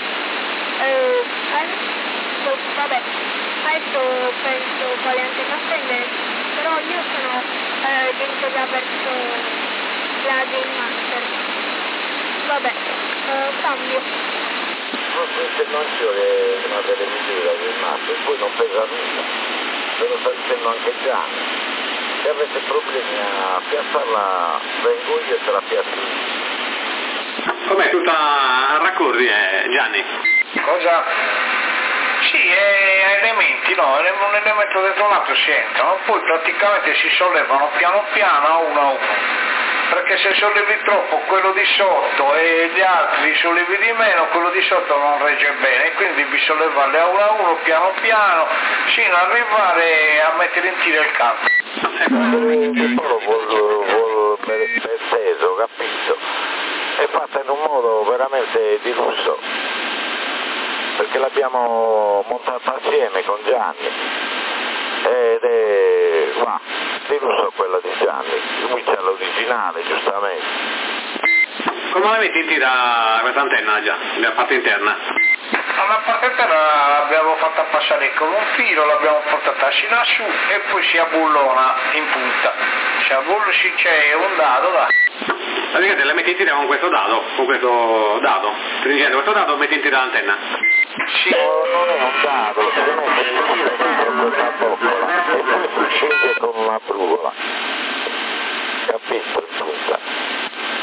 Vabbè, adesso penso quale antenna prendere, però io sono diretta verso la Game Master. Vabbè, cambio. Non sto dicendo anch'io che è una delle migliori la Game Master, poi non pesa nulla, ve lo sta dicendo anche Gianni. Se avete problemi a piazzarla, vengo io e te la piazzo. Com'è tutta a raccordi, Gianni? Cosa? Sì, è elementi, no, un elemento dentro un altro si entrano, poi praticamente si sollevano piano piano a uno, perché se sollevi troppo quello di sotto e gli altri sollevi di meno, quello di sotto non regge bene, quindi devi sollevarli a uno piano piano, fino ad arrivare a mettere in tiro il campo. Solo vuol per peso, capito? È fatta in un modo veramente di lusso, perché l'abbiamo montata assieme con Gianni ed è di lusso quella di Gianni, lui c'è l'originale giustamente. Come la metti in tira questa antenna già, la parte interna? La parte interna l'abbiamo fatta passare con un filo, l'abbiamo portata sino a su e poi si abbullona in punta. C'è un dado là. Praticamente la metti in tira con questo dado, Stai dicendo questo dado metti in tira l'antenna? Sì. Non è un dado, si mette in tiro dentro questa boccola e poi si scende con una brugola, capito? In punta.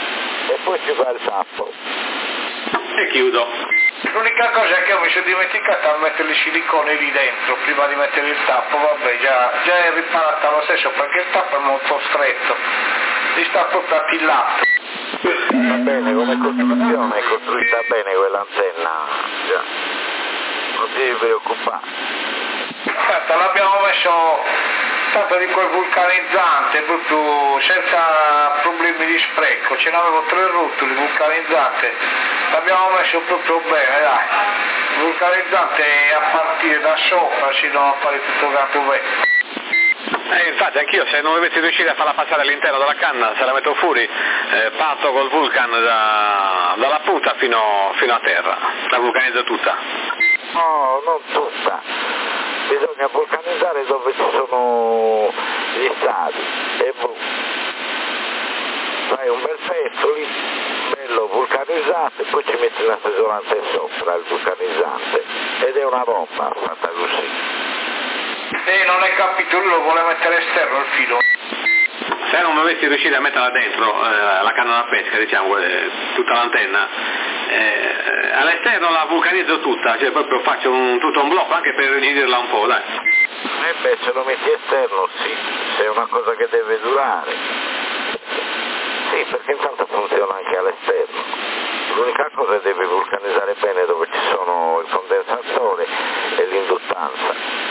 e poi ci fa il tappo. E chiudo. L'unica cosa è che io mi sono dimenticato a mettere il silicone lì dentro prima di mettere il tappo, vabbè già è riparata lo stesso perché il tappo è molto stretto, si sta proprio attillato. Va bene, come costruzione è costruita bene quell'antenna, già. Non ti devi preoccupare. Aspetta, l'abbiamo messo tanto di quel vulcanizzante proprio senza problemi di spreco, ce n'avevo 3 rotoli vulcanizzante, l'abbiamo messo proprio bene, dai. Vulcanizzante a partire da sopra, si non appare tutto quanto bene. Infatti anch'io se non dovessi riuscire a farla passare all'interno della canna, se la metto fuori, parto col vulcan dalla punta fino a terra, la vulcanizzo tutta. No, non tutta. Bisogna vulcanizzare dove ci sono gli stadi e fai un bel pezzo lì, bello vulcanizzato, e poi ci metti una isolante sopra il vulcanizzante ed è una bomba fatta così. Non hai capito, lui lo vuole mettere esterno il filo. Se non dovessi riuscire a metterla dentro, la canna da pesca, diciamo, tutta l'antenna, all'esterno la vulcanizzo tutta, cioè proprio faccio tutto un blocco anche per rigidirla un po', dai. Beh, se lo metti esterno sì, se è una cosa che deve durare. Sì, perché intanto funziona anche all'esterno. L'unica cosa è che devi vulcanizzare bene dove ci sono il condensatore e l'induttanza.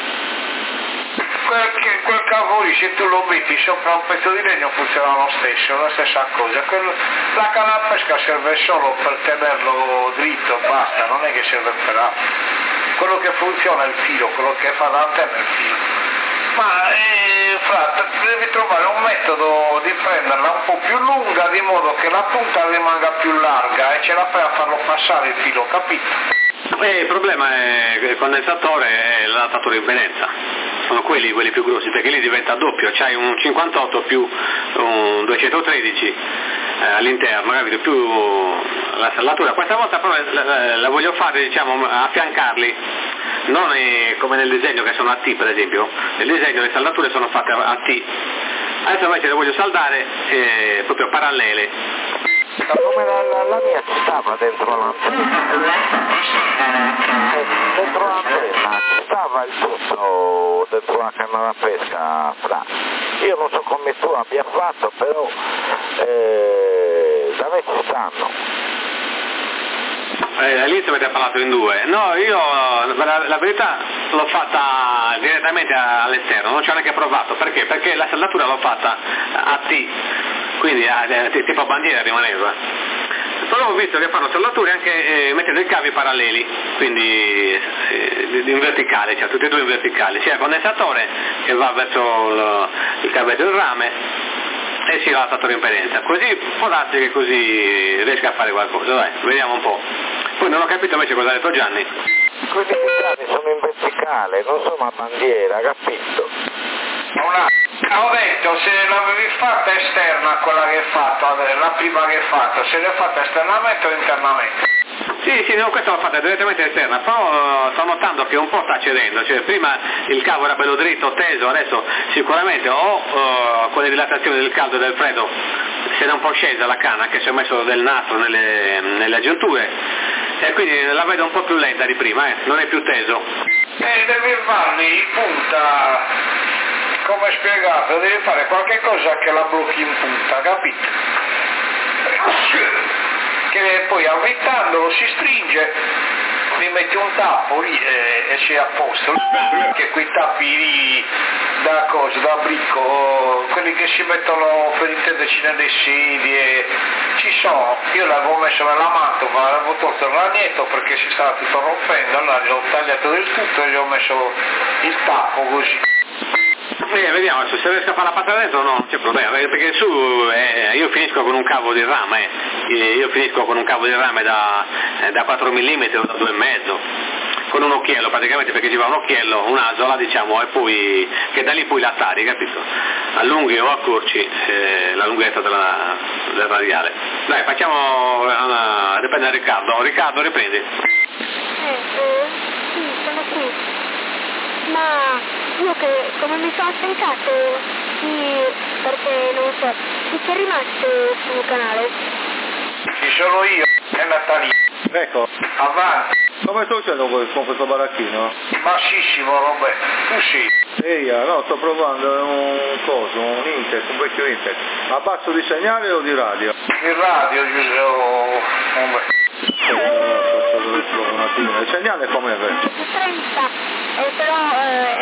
Quel cavo lì, se tu lo metti sopra un pezzo di legno funziona lo stesso, la stessa cosa. La canna a pesca serve solo per tenerlo dritto, basta, non è che serve per altro. Quello che funziona è il filo, quello che fa l'antenna è il filo. Ma Fra, devi trovare un metodo di prenderla un po' più lunga di modo che la punta rimanga più larga e ce la fai a farlo passare il filo, capito? Il problema è che il condensatore e l'adattatore impedenza, sono quelli più grossi, perché lì diventa doppio, c'hai un 58 più un 213 all'interno, capito? Più la sallatura. Questa volta però la voglio fare, diciamo, affiancarli, non come nel disegno che sono a T per esempio, nel disegno le saldature sono fatte a T, adesso invece le voglio saldare proprio parallele. Come la mia ci stava dentro l'antenna, ci stava il tutto dentro la canna da pesca, Fra. Io non so come tu abbia fatto, però da me ci stanno. All'inizio avete parlato in due, no, io la verità l'ho fatta direttamente all'esterno, non ci ho neanche provato, perché? Perché la saldatura l'ho fatta a T, quindi tipo bandiera rimaneva. Però ho visto che fanno sallature anche mettendo i cavi paralleli, quindi in verticale, cioè tutti e due in verticale, sia il condensatore che va verso il cavetto del rame e sia l'adattatore impedenza, così può darsi che così riesca a fare qualcosa, dai, vediamo un po'. Poi non ho capito invece cosa ha detto Gianni. Quelli piani sono in verticale, non sono a bandiera, capito? Ho detto, se l'avevi fatta esterna quella che hai fatto, la prima che hai fatto, se l'hai fatta esternamente o internamente? Sì, no, questa l'ho fatta direttamente esterna, però sto notando che un po' sta cedendo, cioè prima il cavo era bello dritto, teso, adesso sicuramente con le dilatazioni del caldo e del freddo si è un po' scesa la canna, che si è messo del nastro nelle aggiunture, e quindi la vedo un po' più lenta di prima, non è più teso. Devi farli in punta, come spiegato, devi fare qualche cosa che la blocchi in punta, capito? Che poi avvitandolo si stringe, mi metti un tappo lì e sei a posto, che quei tappi da bricco, quelli che si mettono per intenderci nelle sedie, ci sono, io l'avevo messo nella mantola, l'avevo tolto il ragnetto perché si stava tutto rompendo, allora l'ho tagliato del tutto e gli ho messo il tappo così. Vediamo se riesco a farla passare dentro, no, non c'è problema, perché su io finisco con un cavo di rame, da 4 mm o da 2,5, con un occhiello praticamente, perché ci va un occhiello, un'asola diciamo, e poi che da lì poi la tagli, capito? Allunghi o accorci la lunghezza del radiale. Dai, facciamo, dipende da Riccardo. Riccardo, riprendi. Sì, sono qui. Ma io che come mi sono stancato perché non so, chi c'è rimasto sul canale? Ci sono io e Natalino. Ecco, Avanti. come sto facendo con questo baracchino? Massissimo, Roberto. Tu sì. No, sto provando un coso, un vecchio Intec. A basso di segnale o di radio? Il radio, Giuseppe. Il segnale com'è? 30, però